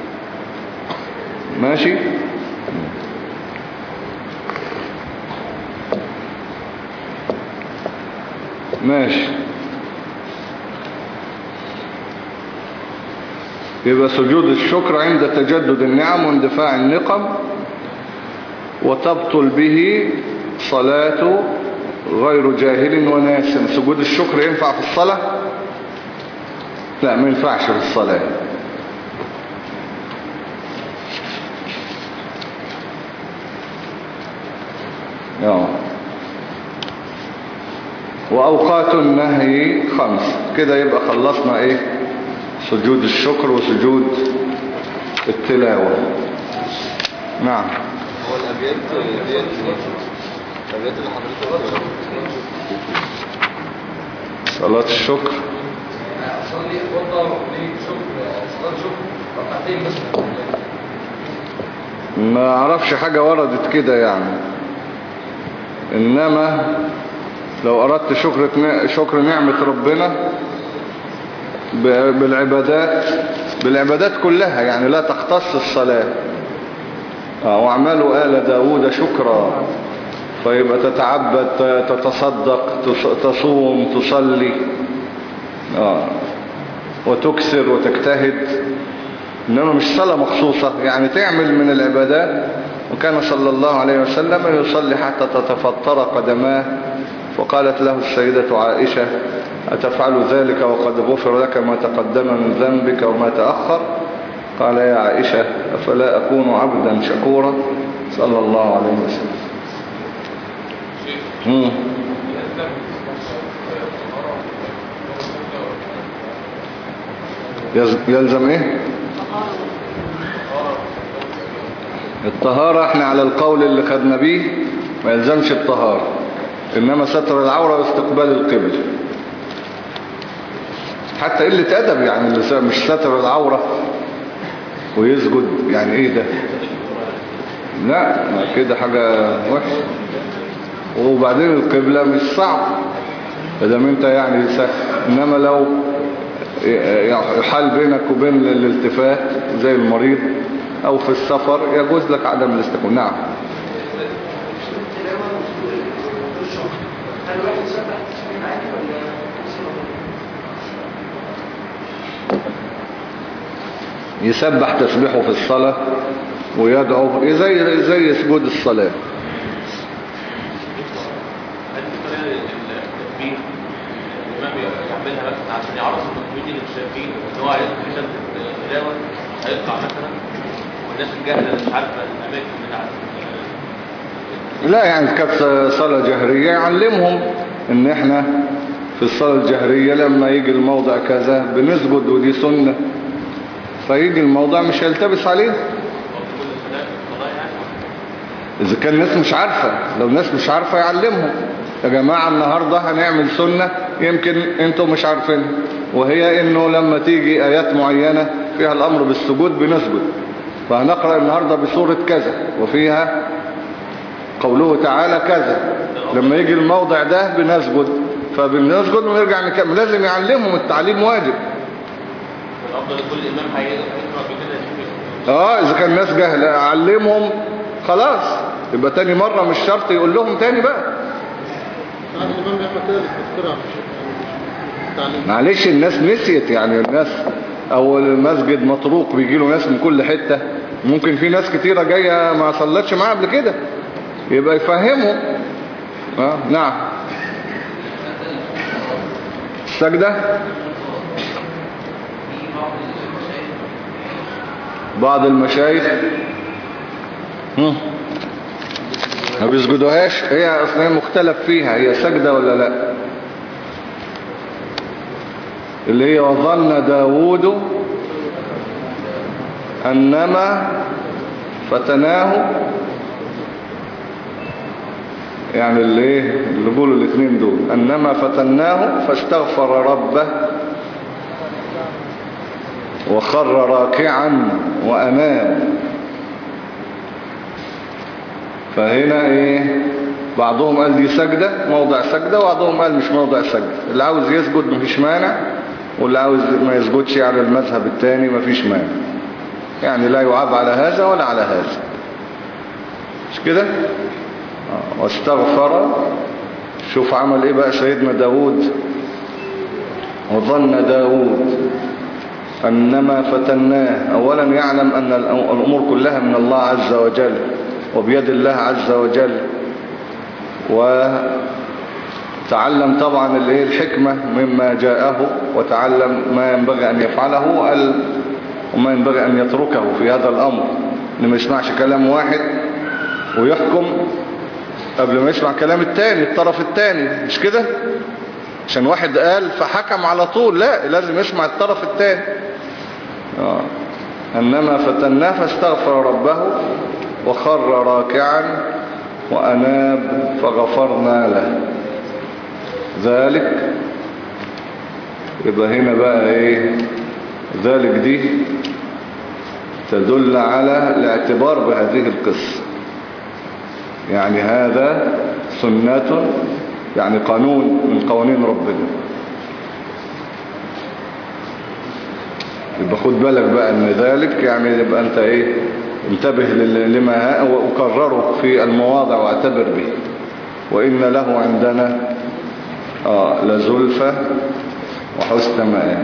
ماشي؟ ماشي. يبقى سجود الشكر عند تجدد النعم واندفاع النقم، وتبطل به صلاة غير جاهل وناس. سجود الشكر ينفع في الصلاة؟ لا، ما ينفعش في الصلاة. يا وأوقات النهي خمس. كده يبقى خلصنا ايه؟ سجود الشكر وسجود التلاوة. نعم. هو الأبيات ديت الأبيات اللي حضرتك صلاة الشكر أصلي أتوضأ ليه شكر صلاة شكر ركعتين بس. ما اعرفش حاجة وردت كده يعني، انما لو اردت شكر شكر نعمة ربنا بالعبادات بالعبادات كلها يعني، لا تختص الصلاة. واعملوا آل داود شكرا، فيبقى تتعبد، تتصدق، تصوم، تصلي، آه. وتكسر وتجتهد، إنما مش صلاة مخصوصة يعني تعمل من العبادات. وكان صلى الله عليه وسلم يصلي حتى تتفطر قدماه، وقالت له السيدة عائشة: أتفعل ذلك وقد غفر لك ما تقدم من ذنبك وما تأخر؟ قال: يا عائشة أفلا أكون عبدا شكورا؟ صلى الله عليه وسلم. مم. يلزم ايه؟ الطهارة. احنا على القول اللي خدنا بيه ما يلزمش الطهارة، انما ستر العورة واستقبال القبل. حتى قلة ادب يعني اللي مش ستر العورة ويسجد، يعني ايه ده؟ لا كده حاجة وحشة. وبعدين القبلة مش صعب إذا انت يعني سهل، انما لو يحال بينك وبين الالتفات زي المريض او في السفر يجوز لك عدم الاستقبال. نعم. يسبح تسبيحه في الصلاة ويدعو زي زي سجود الصلاة. يعملها بس عشان يعرفوا المسلمين اللي مش شايفين ان هو هيدخل في شده التلاوه هيطلع مثلا، والناس الجاهله اللي مش عارفه الاماكن بتاعت. لا يعني كانت صلاه جهريه يعلمهم ان احنا في الصلاه الجهريه لما يجي الموضع كذا بنسجد ودي سنه، فيجي الموضع مش هيلتبس عليه. اذا كان الناس مش عارفه، لو الناس مش عارفه يعلمهم: يا جماعة النهاردة هنعمل سنة يمكن انتوا مش عارفين، وهي انه لما تيجي ايات معينة فيها الامر بالسجود بنسجد، فهنقرأ النهاردة بسورة كذا وفيها قوله تعالى كذا، لما يجي الموضع ده بنسجد، فبنسجد ونرجع نكمل. لازم يعلمهم، التعليم واجب. الافضل كل امام هيقرأ بكده. اه اذا كان الناس جاهلة اعلمهم خلاص، يبقى تاني مرة مش شرط يقول لهم تاني بقى. معلش الناس نسيت يعني، الناس او المسجد مطروق بيجي له ناس من كل حتة، ممكن في ناس كتيرة جاية ما صلتش معاه قبل كده، يبقى يفهموا. آه نعم. السجدة بعض المشايخ هم ما بيسجدوهاش، هي اصلا مختلف فيها هي سجدة ولا لا، اللي هي وظن داود انما فتناه، يعني اللي ايه اللي بيقولوا الاثنين دول انما فتناه فاستغفر ربه وخر راكعا واناب. فهنا ايه بعضهم قال دي سجدة موضع سجدة، وبعضهم قال مش موضع سجدة. اللي عاوز يسجد مفيش مانع، واللي عاوز ما يسجدش على المذهب الثاني مفيش مانع. يعني لا يعاب على هذا ولا على هذا، مش كده؟ آه. واستغفر. شوف عمل ايه بقى سيدنا داود. وظن داود أنما فتناه. أولا يعلم أن الأمور كلها من الله عز وجل وبيد الله عز وجل، وتعلم طبعا الحكمة مما جاءه، وتعلم ما ينبغي أن يفعله وما ينبغي أن يتركه في هذا الأمر. إنه ما يسمعش كلام واحد ويحكم قبل ما يسمع كلام التاني الطرف التاني، مش كده؟ عشان واحد قال فحكم على طول، لا، لازم يسمع الطرف التاني. آه. أنما فتناه فاستغفر ربه وخر راكعا وأناب فغفرنا له ذلك. يبقى هنا بقى ايه ذلك؟ دي تدل على الاعتبار بهذه القصة. يعني هذا سنة، يعني قانون من قوانين ربنا. يبقى خد بالك بقى ان ذلك يعني يبقى انت ايه انتبه لما وكرره في المواضع واعتبر به. وإن له عندنا آه لزلفى وحسن مآب.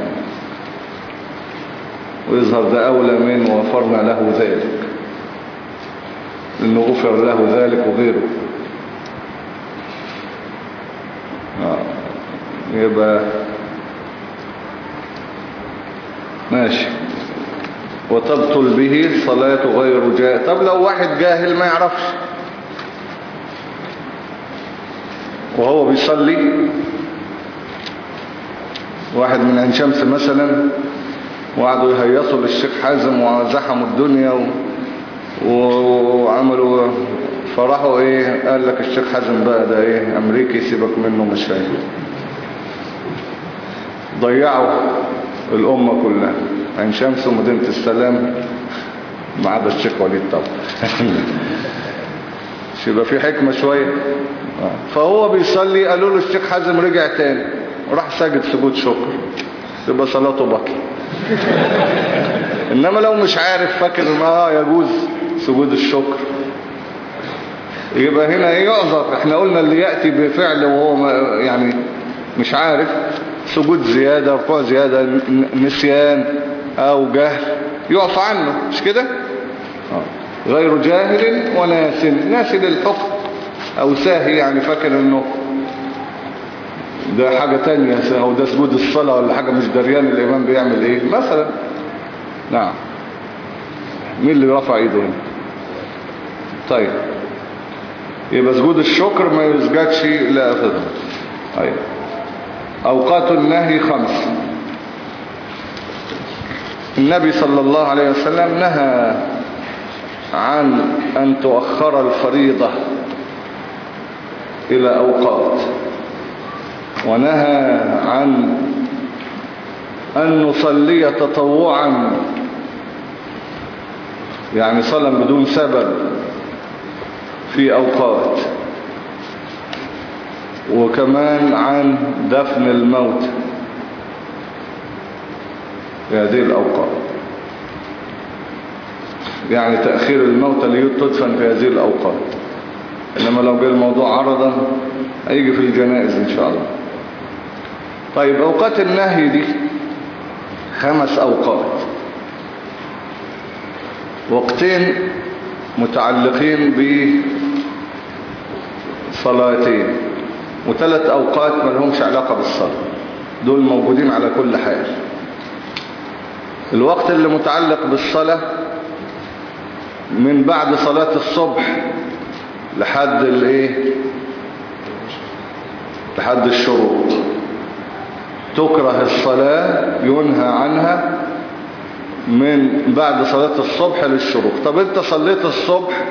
ويظهر ده أولى من وغفرنا له ذلك، لأنه غفر له ذلك وغيره. آه. يبقى ماشي. وتبطل به صلاة غير جاهل. طب لو واحد جاهل ما يعرفش وهو بيصلي، واحد من عين شمس مثلا، وقعدوا يهيصوا للشيخ حازم وزحموا الدنيا و... وعملوا فرحوا ايه، قال لك الشيخ حازم بقى ده ايه امريكي سيبك منه مش فاهم. ضيعوا الامة كلها، عين شمس ومدينة السلام ما عدا الشيخ وليد طبعا. مش يبقى في حكمة شوية؟ فهو بيصلي قالوا له الشيخ حازم رجع تاني وراح ساجد سجود شكر، يبقى صلاته باطلة. انما لو مش عارف فاكر ما يجوز سجود الشكر، يبقى هنا يعذر. احنا قلنا اللي يأتي بفعل وهو يعني مش عارف، سجود زيادة، ركوع زيادة، نسيان او جهل، يعفى عنه، مش كده؟ غير جاهل وناس، ناسي للحكم او ساهي، يعني فاكر انه ده حاجة تانية او ده سجود الصلاة ولا حاجة، مش دريان الامام بيعمل ايه مثلا. نعم. مين اللي رفع ايده هنا؟ طيب يبقى سجود الشكر ما يسجدش لا أفضل. طيب أوقات النهي خمس. النبي صلى الله عليه وسلم نهى عن أن تؤخر الفريضة إلى أوقات، ونهى عن أن نصلي تطوعا، يعني صلاة بدون سبب في أوقات، وكمان عن دفن الموت في هذه الأوقات، يعني تأخير الموت لتدفن في هذه الأوقات. إنما لو جاء الموضوع عرضا هيجي في الجنائز إن شاء الله. طيب أوقات النهي دي خمس أوقات، وقتين متعلقين بصلاتين، وثلاث أوقات ما لهمش علاقة بالصلاة، دول موجودين على كل حال. الوقت اللي متعلق بالصلاة من بعد صلاة الصبح لحد الايه لحد الشروق، تكره الصلاة، ينهى عنها من بعد صلاة الصبح للشروق. طب انت صليت الصبح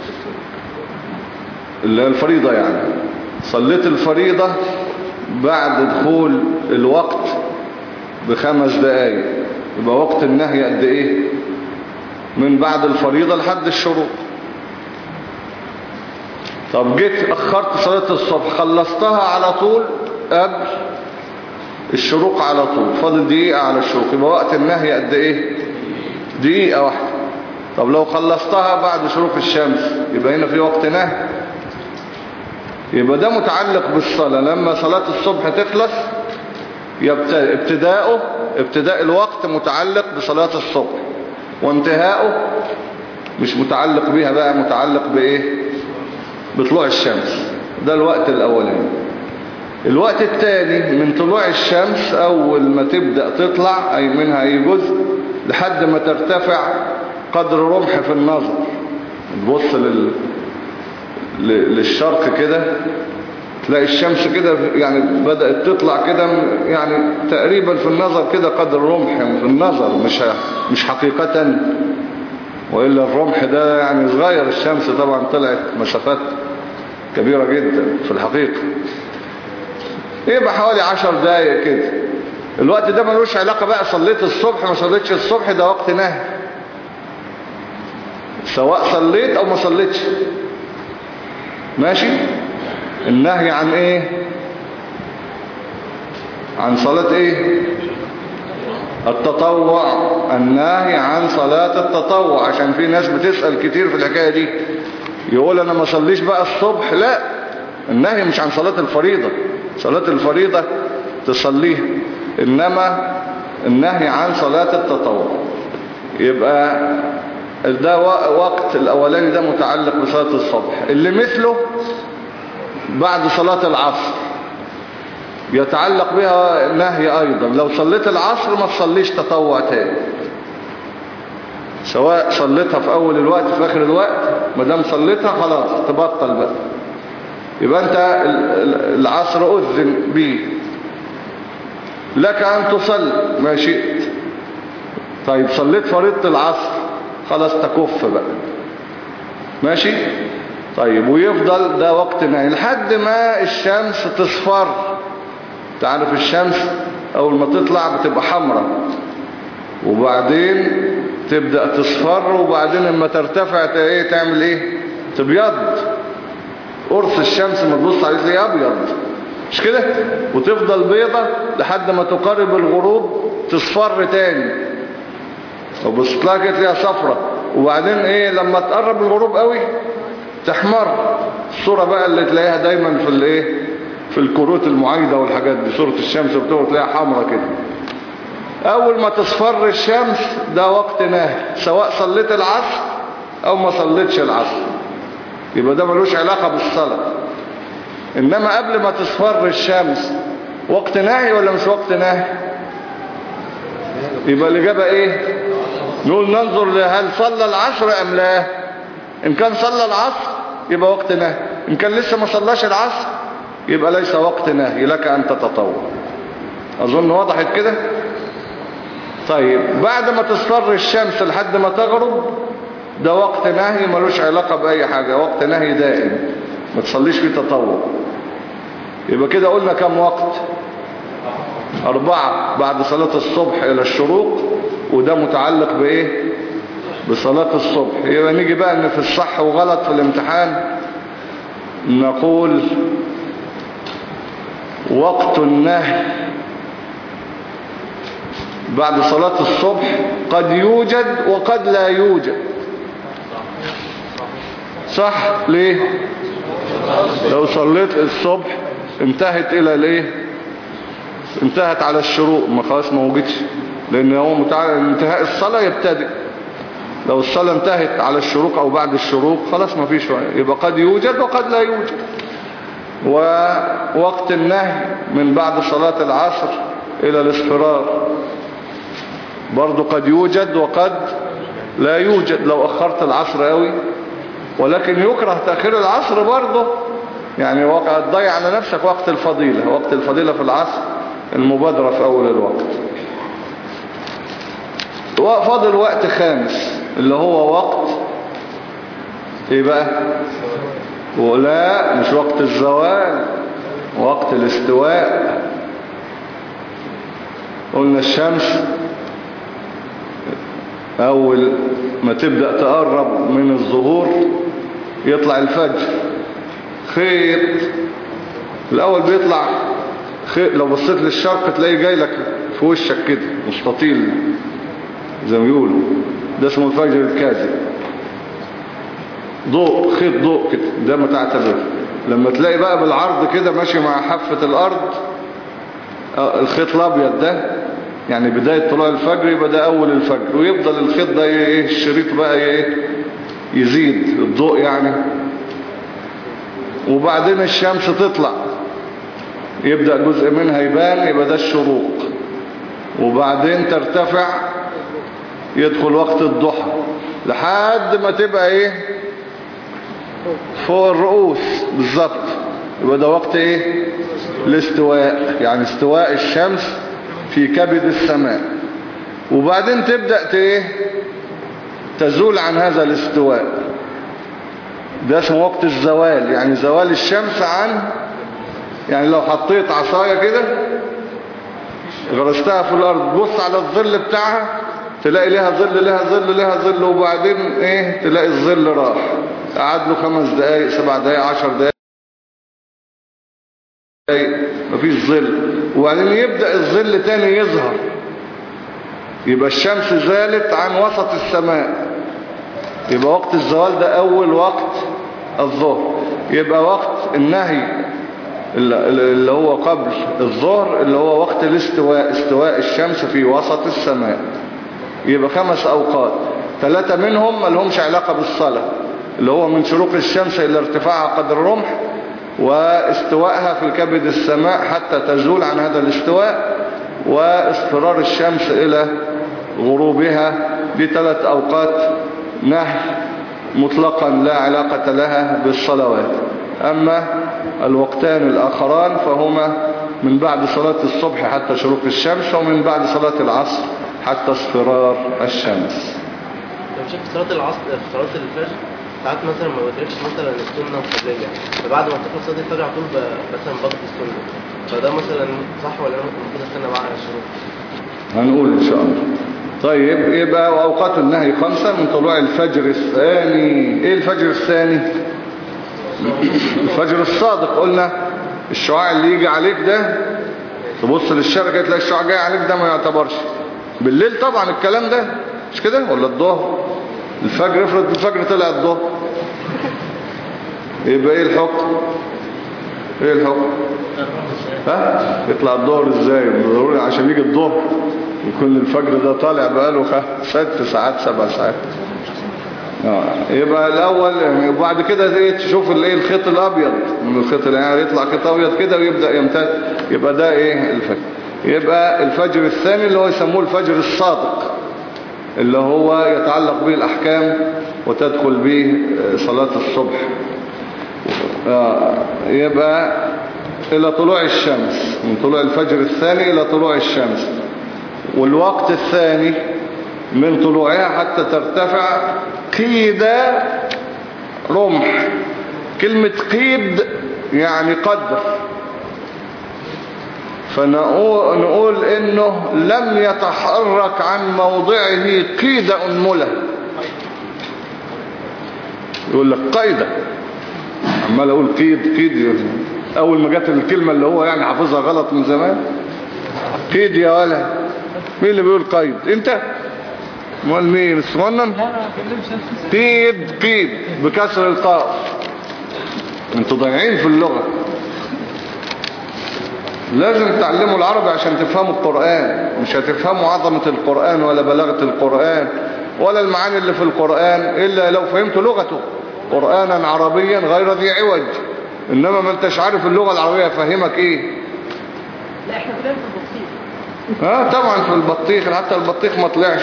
اللي هي الفريضة، يعني صليت الفريضة بعد دخول الوقت بخمس دقايق، يبقى وقت النهي قد ايه؟ من بعد الفريضة لحد الشروق. طب جيت اخرت صلاة الصبح، خلصتها على طول قبل الشروق على طول، فاضل دقيقة على الشروق، يبقى وقت النهي قد ايه؟ دقيقة واحدة. طب لو خلصتها بعد شروق الشمس يبقى هنا في وقت نهي. يبقى ده متعلق بالصلاة، لما صلاة الصبح تخلص ابتداؤه ابتداء الوقت متعلق بصلاة الصبح، وانتهاؤه مش متعلق بيها بقى، متعلق بايه؟ بطلوع الشمس. ده الوقت الاولاني. الوقت الثاني من طلوع الشمس اول ما تبدأ تطلع اي منها اي جزء لحد ما ترتفع قدر رمح في النظر. تبص لل... للشرق كده تلاقي الشمس كده يعني بدأت تطلع كده، يعني تقريبا في النظر كده قدر رمح في النظر، مش مش حقيقة، وإلا الرمح ده يعني صغير، الشمس طبعا طلعت مسافات كبيرة جدا في الحقيقة. يبقى حوالي عشر دقايق كده. الوقت ده ملوش علاقة بقى صليت الصبح ما صليتش الصبح، ده وقت نهي سواء صليت او ما صليتش. ماشي. النهي عن ايه؟ عن صلاة ايه؟ التطوع. النهي عن صلاة التطوع، عشان في ناس بتسأل كتير في الحكاية دي، يقول انا ما صليش بقى الصبح. لا، النهي مش عن صلاة الفريضة، صلاة الفريضة تصليها، انما النهي عن صلاة التطوع. يبقى ده وقت الاولاني ده متعلق بصلاة الصبح. اللي مثله بعد صلاة العصر يتعلق بها نهي ايضا، لو صليت العصر ما تصليش تطوع تاني، سواء صليتها في اول الوقت في اخر الوقت، ما دام صليتها خلاص تبطل بقى. يبقى انت العصر اذن به لك ان تصلي ما شئت، طيب صليت فريضة العصر خلاص تكف بقى. ماشي. طيب ويفضل ده وقت نهي لحد ما الشمس تصفر. تعرف الشمس اول ما تطلع بتبقى حمراء، وبعدين تبدأ تصفر، وبعدين لما ترتفع ايه تعمل ايه؟ تبيض. قرص الشمس ما تبص عليه تلاقيه ابيض، مش كده؟ وتفضل بيضة لحد ما تقرب الغروب تصفر تاني، وبصت لها كده تلاقيها صفرة، وبعدين ايه لما تقرب الغروب قوي تحمر. الصورة بقى اللي تلاقيها دايما في الايه في الكروت المعايدة والحاجات دي، صورة الشمس بتقعد تلاقيها حمرة كده. اول ما تصفر الشمس ده وقت نهي، سواء صليت العصر او ما صليتش العصر، يبقى ده ملوش علاقة بالصلاة. انما قبل ما تصفر الشمس وقت نهي ولا مش وقت نهي؟ يبقى الإجابة ايه؟ نقول ننظر هل صلى العصر ام لا. ان كان صلى العصر يبقى وقت نهي، ان كان لسه ما صلاش العصر يبقى ليس وقت نهي، لك ان تتطوع. اظن وضحت كده. طيب بعد ما تصفر الشمس لحد ما تغرب ده وقت نهي ملوش علاقة بأي حاجة، وقت نهي دائم ما تصليش فيه تطوع. يبقى كده قلنا كم وقت؟ أربعة بعد صلاة الصبح إلى الشروق، وده متعلق بإيه؟ بصلاة الصبح. يبقى نيجي بقى إن في الصح وغلط في الامتحان نقول وقت النهي بعد صلاة الصبح قد يوجد وقد لا يوجد. صح؟ ليه؟ لو صليت الصبح انتهت الى الايه؟ انتهت على الشروق، ما خلاص ما وجدش، لان هو متعلق انتهاء الصلاة يبتدئ. لو الصلاة انتهت على الشروق او بعد الشروق خلاص ما فيش، يبقى قد يوجد وقد لا يوجد. ووقت النهي من بعد صلاة العصر الى الاصفرار برضو قد يوجد وقد لا يوجد لو اخرت العصر قوي، ولكن يكره تأخير العصر برضو، يعني تضيع على نفسك وقت الفضيلة. وقت الفضيلة في العصر المبادرة في اول الوقت. فاضل وقت خامس اللي هو وقت ايه بقى؟ ولا مش وقت الزوال، وقت الاستواء. قلنا الشمس اول ما تبدأ تقرب من الظهور يطلع الفجر، خيط الاول بيطلع خيط، لو بصيت للشرق تلاقيه جاي لك في وشك كده مستطيل زي ما بيقولوا، ده اسمه الفجر الكاذب. ضوء، خيط ضوء كده، ده ما تعتبر. لما تلاقي بقى بالعرض كده ماشي مع حافة الارض الخيط الابيض ده، يعني بداية طلوع الفجر، يبقى ده اول الفجر، ويفضل الخيط ده ايه الشريط بقى ايه يزيد الضوء يعني. وبعدين الشمس تطلع يبدأ جزء منها يبان، يبقى ده الشروق. وبعدين ترتفع يدخل وقت الضحى لحد ما تبقى ايه فوق الرؤوس بالظبط، يبقى ده وقت ايه الاستواء، يعني استواء الشمس في كبد السماء. وبعدين تبدأ ايه تزول عن هذا الاستواء، ده اسمه وقت الزوال، يعني زوال الشمس عن، يعني لو حطيت عصاية كده غرستها في الارض بص على الظل بتاعها تلاقي لها ظل لها ظل لها ظل، وبعدين ايه تلاقي الظل راح، قعد له خمس دقايق سبع دقايق عشر دقايق مفيش ظل، وبعدين يبدأ الظل تاني يظهر، يبقى الشمس زالت عن وسط السماء، يبقى وقت الزوال ده اول وقت الظهر. يبقى وقت النهي اللي هو قبل الظهر اللي هو وقت الاستواء، استواء الشمس في وسط السماء. يبقى خمس اوقات، ثلاثة منهم ما لهمش علاقة بالصلاة، اللي هو من شروق الشمس الى ارتفاعها قدر الرمح، واستوائها في كبد السماء حتى تزول عن هذا الاستواء، واصفرار الشمس الى غروبها. دي ثلاث اوقات نهي مطلقا لا علاقة لها بالصلوات. اما الوقتان الاخران فهما من بعد صلاة الصبح حتى شروق الشمس، ومن بعد صلاة العصر حتى اصفرار الشمس. لو شفت صلاة العصر في صلاة الفجر ساعات مثلا ما بدركش مثلا السنة القبلية، فبعد ما تخلص صلاة الفجر على طول مثلا بقضي السنة، فده مثلا صح ولا انا المفروض استنى بقى على الشروق؟ هنقول ان شاء الله. طيب يبقى واوقات النهي خمسة من طلوع الفجر الثاني. ايه الفجر الثاني؟ الفجر الصادق. قلنا الشعاع اللي يجي عليك ده تبص للشرق تلاقي الشعاع جاي عليك، ده ما يعتبرش. بالليل طبعا الكلام ده مش كده ولا الظهر؟ الفجر افرض الفجر طلع الظهر يبقى ايه الحكم؟ ايه الحكم؟ ها؟ يطلع الظهر ازاي؟ ضروري عشان يجي الظهر يكون الفجر ده طالع بقاله ست ساعات سبع ساعات. آه. يبقى الاول يعني، وبعد كده ايه تشوف الايه الخيط الابيض من الخيط يعني يطلع خيط ابيض كده ويبدا يمتد، يبقى ده ايه الفجر. يبقى الفجر الثاني اللي هو يسموه الفجر الصادق، اللي هو يتعلق به الاحكام وتدخل به صلاة الصبح. آه. يبقى الى طلوع الشمس، من طلوع الفجر الثاني الى طلوع الشمس. والوقت الثاني من طلوعها حتى ترتفع قيد رمح. كلمة قيد يعني قدر، فنقول نقول انه لم يتحرك عن موضعه قيد انملة. يقول لك قيدة، عمال اقول قيد قيد، اول ما جت الكلمة اللي هو يعني حافظها غلط من زمان. قيد يا ولا مين اللي بيقول قيد؟ انت؟ امال مين؟ الصغنن؟ قيد قيد بكسر القاف. انتوا ضايعين في اللغة، لازم تعلموا العربي عشان تفهموا القرآن. مش هتفهموا عظمة القرآن ولا بلاغة القرآن ولا المعاني اللي في القرآن إلا لو فهمتوا لغته قرآنا عربيا غير ذي عوج. إنما ما انتش عارف اللغة العربية فهمك ايه. لا احنا بنعرف البطيخ. اه طبعا في البطيخ، حتى البطيخ ما طلعش.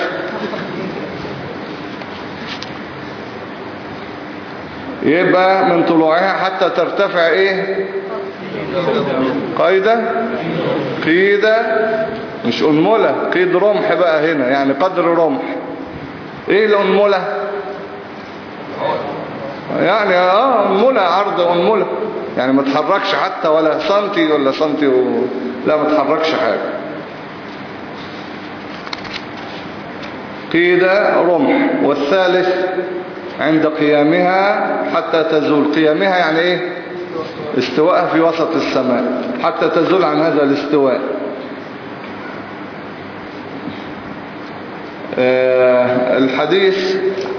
يبقى من طلوعها حتى ترتفع ايه؟ قيدة قيدة مش أنملة، قيد رمح بقى هنا، يعني قدر رمح. ايه الأنملة؟ يعني اه أنملة، عرض أنملة، يعني ما تحركش حتى ولا سنتي ولا سنتي و... لا ما تحركش حاجة. قيد رمح. والثالث عند قيامها حتى تزول. قيامها يعني ايه؟ استواء في وسط السماء حتى تزول عن هذا الاستواء. آه الحديث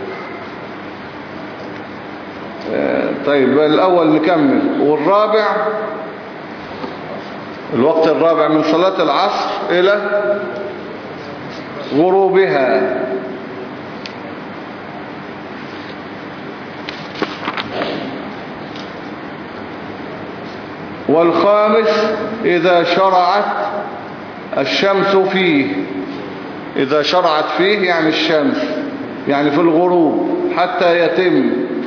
آه طيب الأول نكمل. والرابع الوقت الرابع من صلاة العصر إلى غروبها. والخامس إذا شرعت الشمس فيه. إذا شرعت فيه يعني الشمس يعني في الغروب حتى يتم.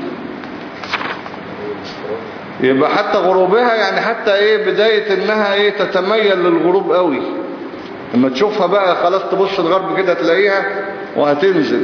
يبقى حتى غروبها يعني حتى ايه بداية انها ايه تتميل للغروب قوي. لما تشوفها بقى خلاص تبص الغرب كده تلاقيها وهتنزل.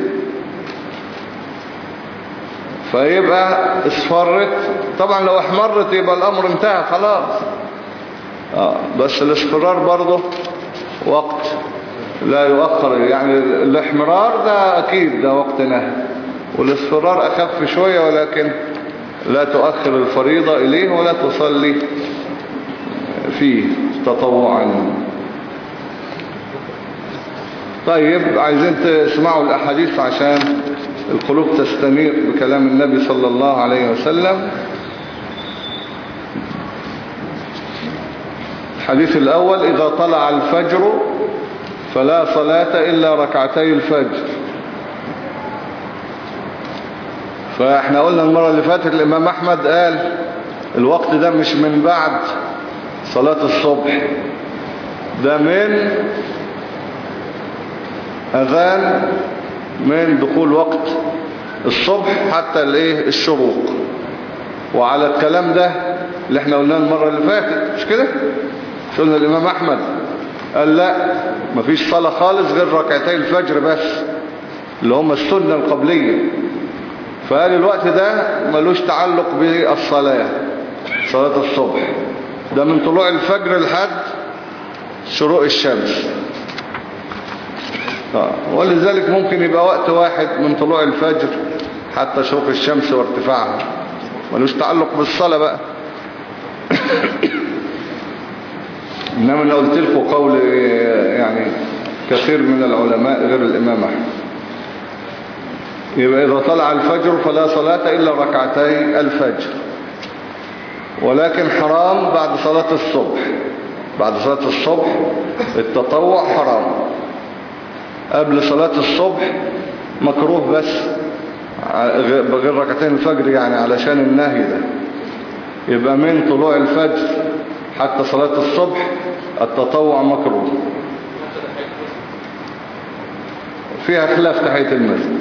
فيبقى اصفرت. طبعا لو احمرت يبقى الامر انتهى خلاص. آه بس الاصفرار برضه وقت لا يؤخر. يعني الاحمرار ده اكيد ده وقت نهي. والاصفرار اخف شوية ولكن لا تؤخر الفريضة إليه ولا تصلي فيه تطوعا. طيب عايزين تسمعوا الأحاديث عشان القلوب تستنير بكلام النبي صلى الله عليه وسلم. الحديث الأول إذا طلع الفجر فلا صلاة إلا ركعتي الفجر. فاحنا قلنا المرة اللي فاتت الإمام أحمد قال الوقت ده مش من بعد صلاة الصبح، ده من أذان من دخول وقت الصبح حتى الايه الشروق. وعلى الكلام ده اللي احنا قلناه المرة اللي فاتت مش كده؟ مش قلنا الإمام أحمد قال لا مفيش صلاة خالص غير ركعتي الفجر بس اللي هم السنة القبلية. فقال الوقت ده ملوش تعلق بالصلاة صلاة الصبح، ده من طلوع الفجر لحد شروق الشمس. ولذلك ممكن يبقى وقت واحد من طلوع الفجر حتى شروق الشمس وارتفاعها، ملوش تعلق بالصلاة بقى. إنما أنا قلت لكم قول يعني كثير من العلماء غير الإمام أحمد. يبقى إذا طلع الفجر فلا صلاة إلا ركعتي الفجر، ولكن حرام بعد صلاة الصبح. بعد صلاة الصبح التطوع حرام. قبل صلاة الصبح مكروه بس بغير ركعتين الفجر يعني علشان النهي ده. يبقى من طلوع الفجر حتى صلاة الصبح التطوع مكروه. فيها خلاف تحية المسجد.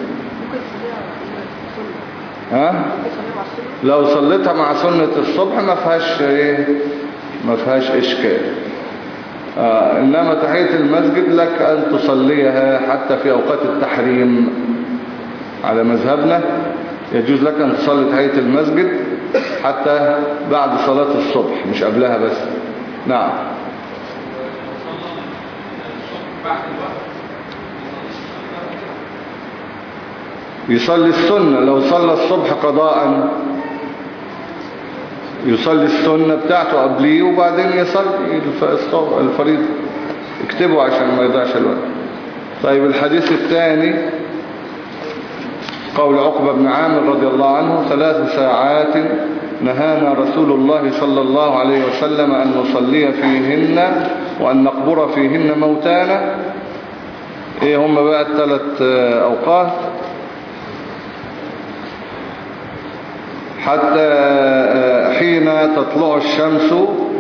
ها؟ لو صليتها مع سنة الصبح ما فيهاش ايه ما فيهاش اشكال. آه انما تحية المسجد لك ان تصليها حتى في اوقات التحريم على مذهبنا. يجوز لك ان تصلي تحية المسجد حتى بعد صلاة الصبح مش قبلها بس. نعم. يصلي السنة لو صلى الصبح قضاء يصلي السنة بتاعته قبليه وبعدين يصلي الفريضة. اكتبوا عشان ما يضيعش الوقت. طيب الحديث الثاني قول عقبة بن عامر رضي الله عنه ثلاث ساعات نهانا رسول الله صلى الله عليه وسلم أن نصلي فيهن وأن نقبر فيهن موتانا. ايه هم بقى الثلاث اوقات؟ حتى حين تطلع الشمس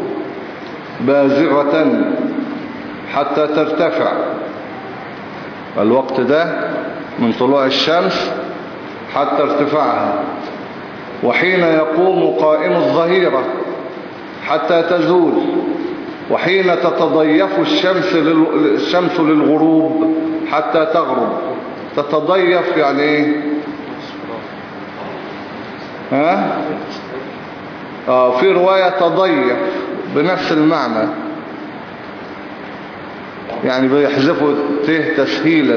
بازغة حتى ترتفع. الوقت ده من طلوع الشمس حتى ارتفاعها. وحين يقوم قائم الظهيرة حتى تزول. وحين تتضيف الشمس الشمس للغروب حتى تغرب. تتضيف يعني ايه؟ ها؟ آه في رواية تضيف بنفس المعنى يعني بيحذفوا ته تسهيلا.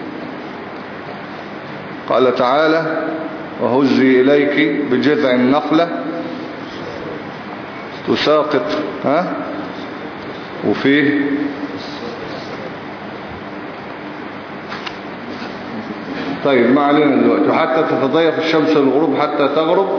قال تعالى وهزي إليك بجذع النخلة تساقط ها وفيه طيب ما علينا دلوقتي. وحتى تتضيف الشمس للغروب حتى تغرب.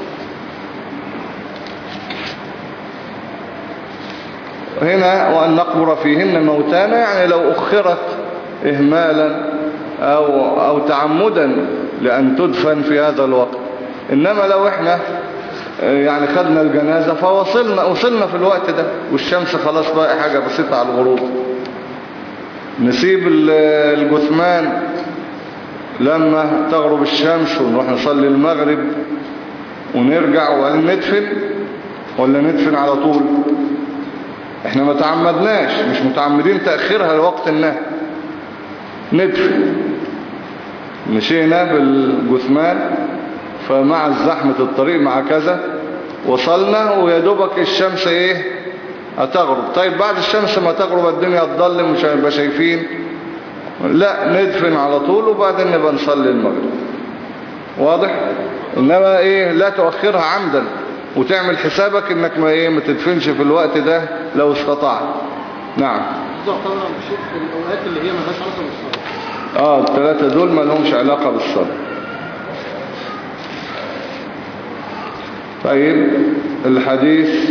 هنا وأن نقبر فيهن موتانا، يعني لو أخرت إهمالا أو, أو تعمدا لأن تدفن في هذا الوقت. إنما لو إحنا يعني خدنا الجنازة فوصلنا وصلنا في الوقت ده والشمس خلاص بقى حاجة بسيطة على الغروب، نسيب الجثمان لما تغرب الشمس ونروح نصلي المغرب ونرجع وبعدين ندفن، ولا ندفن على طول؟ احنا ما تعمدناش، مش متعمدين تأخيرها لوقت النهي، ندفن. مشينا بالجثمان فمع زحمة الطريق مع كذا وصلنا ويا دوبك الشمس ايه هتغرب. طيب بعد الشمس ما تغرب الدنيا تضلم مش هنبقى شايفين، لا ندفن على طول وبعدين نبقى نصلي المغرب. واضح؟ انما ايه لا تؤخرها عمدا وتعمل حسابك انك ما ايه ما تدفنش في الوقت ده لو استطعت. نعم. تعتبر بشوف الاوقات اللي هي مالهاش علاقه بالصلاه. اه الثلاثه دول ما لهمش علاقه بالصلاه. طيب الحديث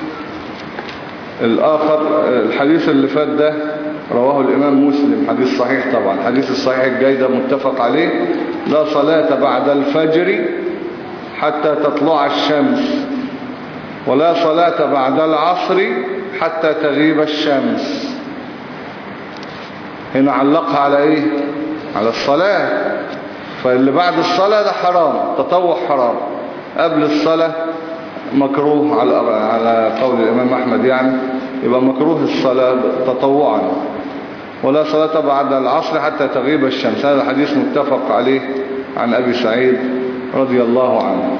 الآخر، الحديث اللي فات ده رواه الإمام مسلم، حديث صحيح طبعا. الحديث الصحيح الجاي ده متفق عليه: لا صلاة بعد الفجر حتى تطلع الشمس، ولا صلاة بعد العصر حتى تغيب الشمس. هنا علقها على ايه؟ على الصلاة. فاللي بعد الصلاة ده حرام، تطوع حرام. قبل الصلاة مكروه على على قول الإمام أحمد، يعني يبقى مكروه الصلاة تطوعا. ولا صلاة بعد العصر حتى تغيب الشمس. هذا الحديث متفق عليه عن أبي سعيد رضي الله عنه.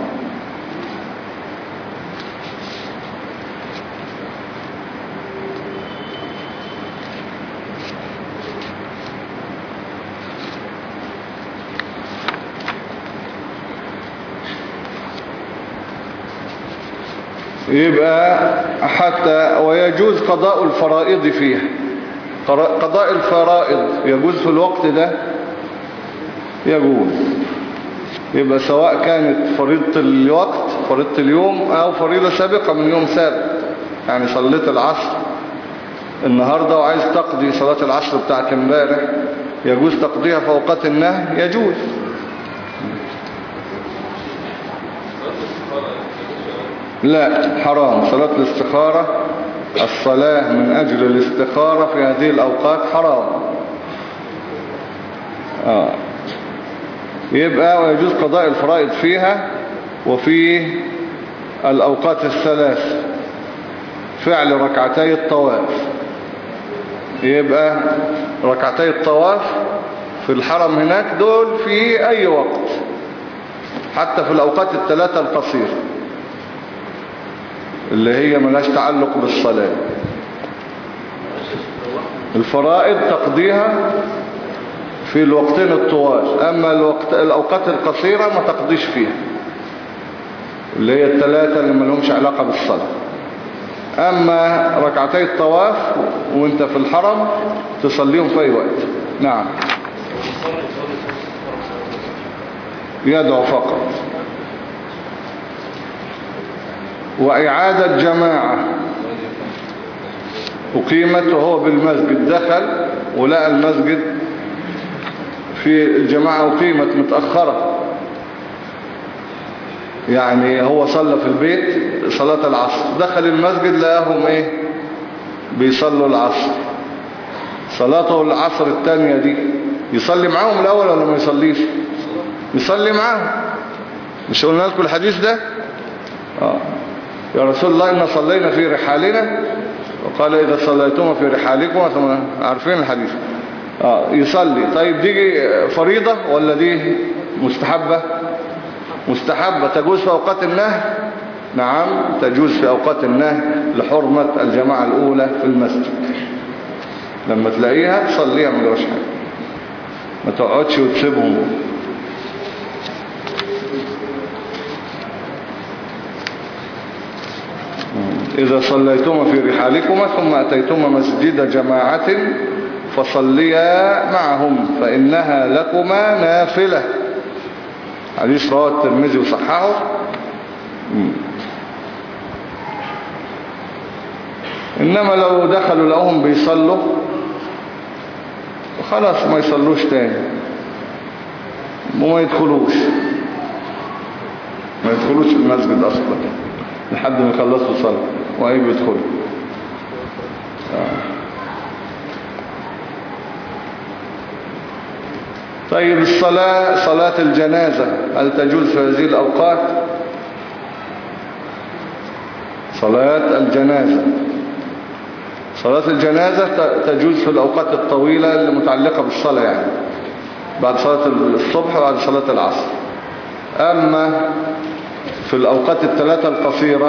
يبقى حتى ويجوز قضاء الفرائض فيها. قضاء الفرائض يجوز في الوقت ده، يجوز. يبقى سواء كانت فريضة الوقت فريضة اليوم أو فريضة سابقة من يوم سابق. يعني صليت العصر النهاردة وعايز تقضي صلاة العصر بتاعت امبارح، يجوز تقضيها في أوقات النهي، يجوز. لا حرام صلاة الاستخارة. الصلاة من أجل الاستخارة في هذه الأوقات حرام. آه. يبقى ويجوز قضاء الفرائض فيها وفي الأوقات الثلاث فعل ركعتي الطواف. يبقى ركعتي الطواف في الحرم هناك دول في أي وقت، حتى في الأوقات الثلاثة القصيرة اللي هي ملاش تعلق بالصلاة. الفرائض تقضيها في الوقتين الطوال، أما الوقت الأوقات القصيرة ما تقضيش فيها، اللي هي الثلاثة اللي ملهمش علاقة بالصلاة. أما ركعتي الطواف وانت في الحرم تصليهم في أي وقت. نعم. يدعو فقط. وإعادة جماعة أقيمت وهو بالمسجد، دخل ولقى المسجد في الجماعة أقيمت متأخرة، يعني هو صلى في البيت صلاة العصر، دخل المسجد لقاهم ايه بيصلوا العصر. صلاته العصر الثانية دي يصلي معاهم الأول ولا ما يصليش؟ يصلي معاهم. مش قلنا لكم الحديث ده؟ آه. يا رسول الله إن صلينا في رحالنا، وقال إذا صليتم في رحالكم. عارفين الحديث. آه. يصلي. طيب دي فريضة ولا دي مستحبة؟ مستحبة. تجوز في أوقات النهي؟ نعم تجوز في أوقات النهي لحرمة الجماعة الأولى في المسجد. لما تلاقيها تصليها من غير حاجة، ما تقعدش وتسيبهم. إذا صليتما في رحالكما ثم أتيتما مسجد جماعة فصليا معهم فإنها لكما نافلة. حديث رواه الترمذي وصححه. إنما لو دخلوا لهم بيصلوا خلاص ما يصلوش تاني وما يدخلوش ما يدخلوش المسجد أصلا لحد ما يخلصوا صلاة وأي بيدخلوا. طيب الصلاة صلاة الجنازة هل تجوز في هذه الأوقات؟ صلاة الجنازة صلاة الجنازة تجوز في الأوقات الطويلة اللي متعلقة بالصلاة يعني بعد صلاة الصبح وبعد صلاة العصر. أما في الأوقات الثلاثة القصيرة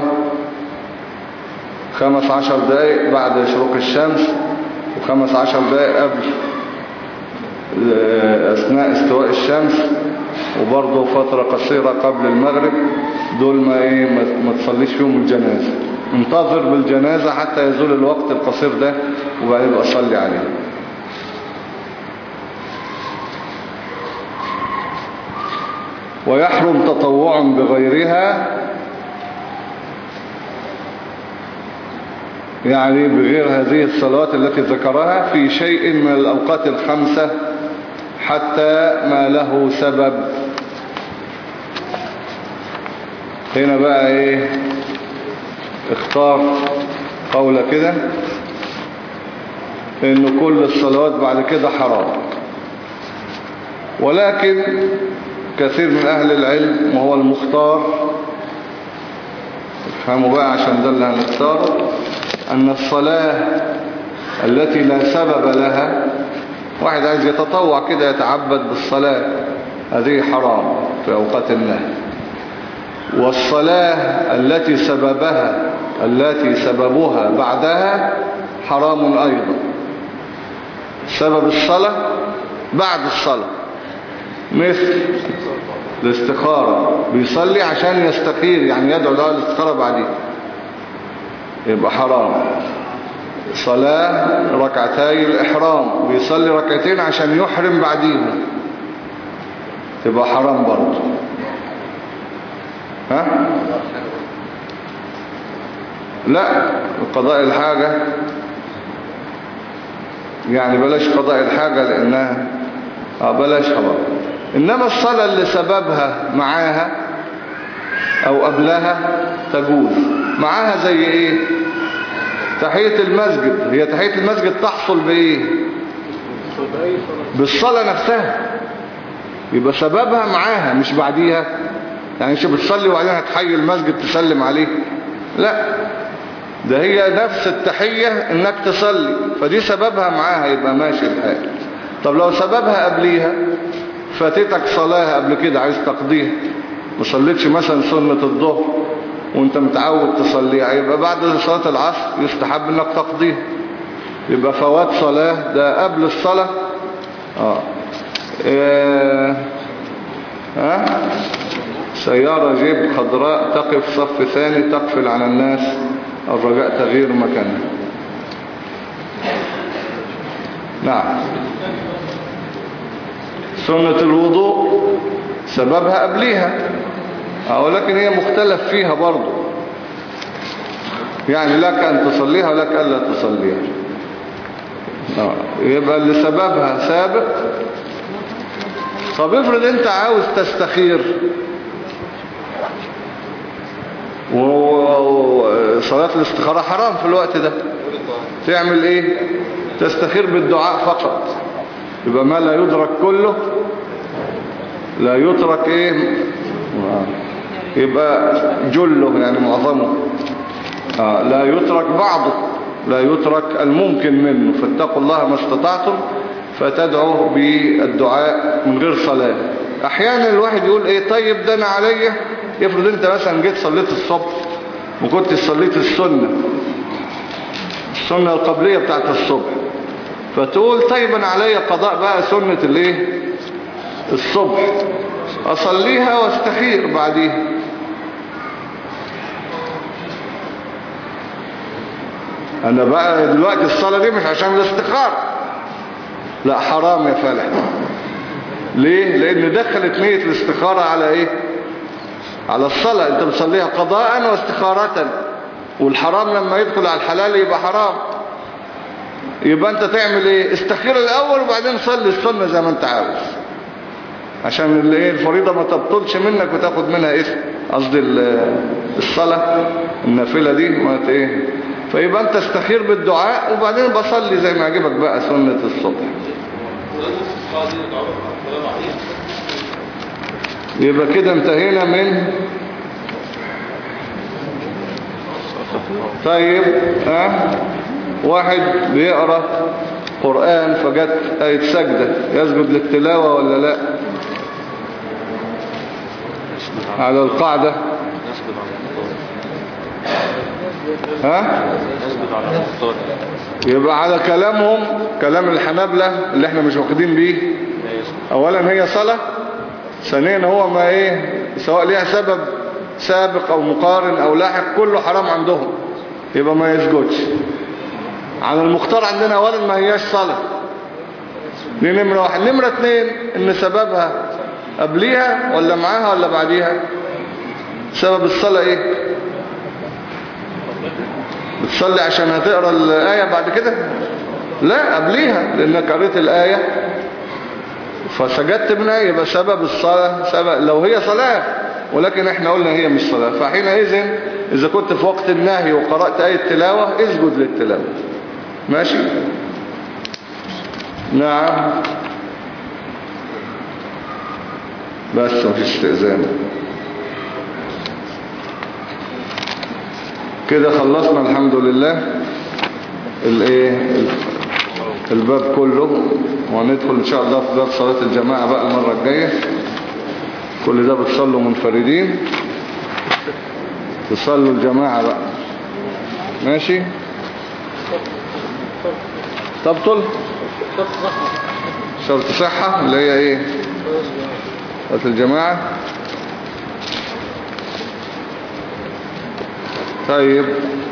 خمس عشر دقائق بعد شروق الشمس وخمس عشر دقائق قبل أثناء استواء الشمس وبرضه فترة قصيرة قبل المغرب دول ما, إيه ما تصليش فيهم الجنازة. انتظر بالجنازة حتى يزول الوقت القصير ده وبعدين أصلي عليه. ويحرم تطوع بغيرها يعني بغير هذه الصلوات التي ذكرها في شيء من الأوقات الخمسة حتى ما له سبب. هنا بقى ايه اختار قولة كده انه كل الصلوات بعد كده حرام، ولكن كثير من اهل العلم وهو المختار افهموا بقى عشان ده اللي هنختاره ان الصلاة التي لا سبب لها واحد عايز يتطوع كده يتعبد بالصلاة هذه حرام في اوقات النهي، والصلاة التي سببها التي سببها بعدها حرام أيضا. سبب الصلاة بعد الصلاة مثل الاستخارة بيصلي عشان يستخير يعني يدعو دعاء الاستخارة بعدين يبقى حرام. صلاة ركعتي الإحرام بيصلي ركعتين عشان يحرم بعديهم تبقى حرام برضه. ها؟ لا قضاء الحاجة يعني بلاش قضاء الحاجة لأنها آه بلاش حرام. إنما الصلاة اللي سببها معاها أو قبلها تجوز. معاها زي إيه؟ تحية المسجد. هي تحية المسجد تحصل بإيه؟ بالصلاة نفسها، يبقى سببها معاها مش بعديها. يعني مش بتصلي وبعدين هتحيي المسجد تسلم عليه، لا ده هي نفس التحية انك تصلي، فدي سببها معاها يبقى ماشي الحال. طب لو سببها قبليها فاتتك صلاة قبل كده عايز تقضيها ما صليتش مثلا سنة الظهر وانت متعود تصليها يبقى بعد صلاة العصر يستحب انك تقضيها، يبقى فوات صلاة ده قبل الصلاة. اه اه, آه. سيارة جيب خضراء تقف صف ثاني تقفل على الناس الرجاء تغيير مكانها. نعم. سنة الوضوء سببها قبليها ولكن هي مختلف فيها برضو، يعني لك أن تصليها ولك ألا تصليها. يبقى اللي سببها سابق. طب افرض انت عاوز تستخير وصلاة الاستخارة حرام في الوقت ده، تعمل ايه؟ تستخير بالدعاء فقط، يبقى ما لا يدرك كله لا يترك ايه؟ يبقى جله يعني معظمه آه لا يترك بعضه، لا يترك الممكن منه. فاتقوا الله ما استطعتم فتدعوا بالدعاء من غير صلاة. احيانا الواحد يقول ايه طيب ده انا عليا، يفرض انت مثلا جيت صليت الصبح وكنت صليت السنة السنة القبلية بتاعت الصبح، فتقول طيب انا عليا قضاء بقى سنة الايه الصبح اصليها واستخير بعديها. انا بقى دلوقتي الصلاة دي مش عشان الاستخارة، لا حرام يا فالح. ليه؟ لان دخلت نية الاستخارة على ايه؟ على الصلاة. انت بتصليها قضاء واستخارة، والحرام لما يدخل على الحلال يبقى حرام. يبقى انت تعمل ايه؟ استخير الاول وبعدين صلي السنة زي ما انت عاوز، عشان اللي ايه الفريضة ما تبطلش منك وتاخد منها اسم، قصدي الصلاة النافلة دي ما ايه. فيبقى انت استخير بالدعاء وبعدين بصلي زي ما عجبك بقى سنة الصبح. يبقى كده انتهينا من طيب ها واحد بيقرأ قرآن فجت آية سجدة، يسجد للتلاوة ولا لا؟ على القاعدة ها؟ يبقى على كلامهم، كلام الحنابلة اللي احنا مش واخدين بيه، اولا هي صلاة، ثانيا هو ما ايه سواء ليها سبب سابق او مقارن او لاحق كله حرام عندهم، يبقى ما يسجدش. على المختار عندنا اولا ما هياش صلاة، دي نمرة واحد. نمرة اتنين ان سببها قبليها ولا معاها ولا بعديها. سبب الصلاة ايه؟ بتصلي عشان هتقرأ الآية بعد كده؟ لا، قبليها، لانك قريت الآية فسجدت منها، يبقى سبب الصلاة سبب لو هي صلاة، ولكن احنا قلنا هي مش صلاة. فحينئذ اذا كنت في وقت النهي وقرأت آية تلاوة اسجد للتلاوة. ماشي؟ نعم. بس مفيش استئذان. كده خلصنا الحمد لله الايه الباب كله، وندخل ان شاء الله في باب صلاة الجماعة بقى المرة الجاية. كل ده بتصلوا منفردين، تصلوا الجماعة بقى. ماشي؟ تبطل شرط صحة اللي هي ايه؟ صلاة الجماعة. طيب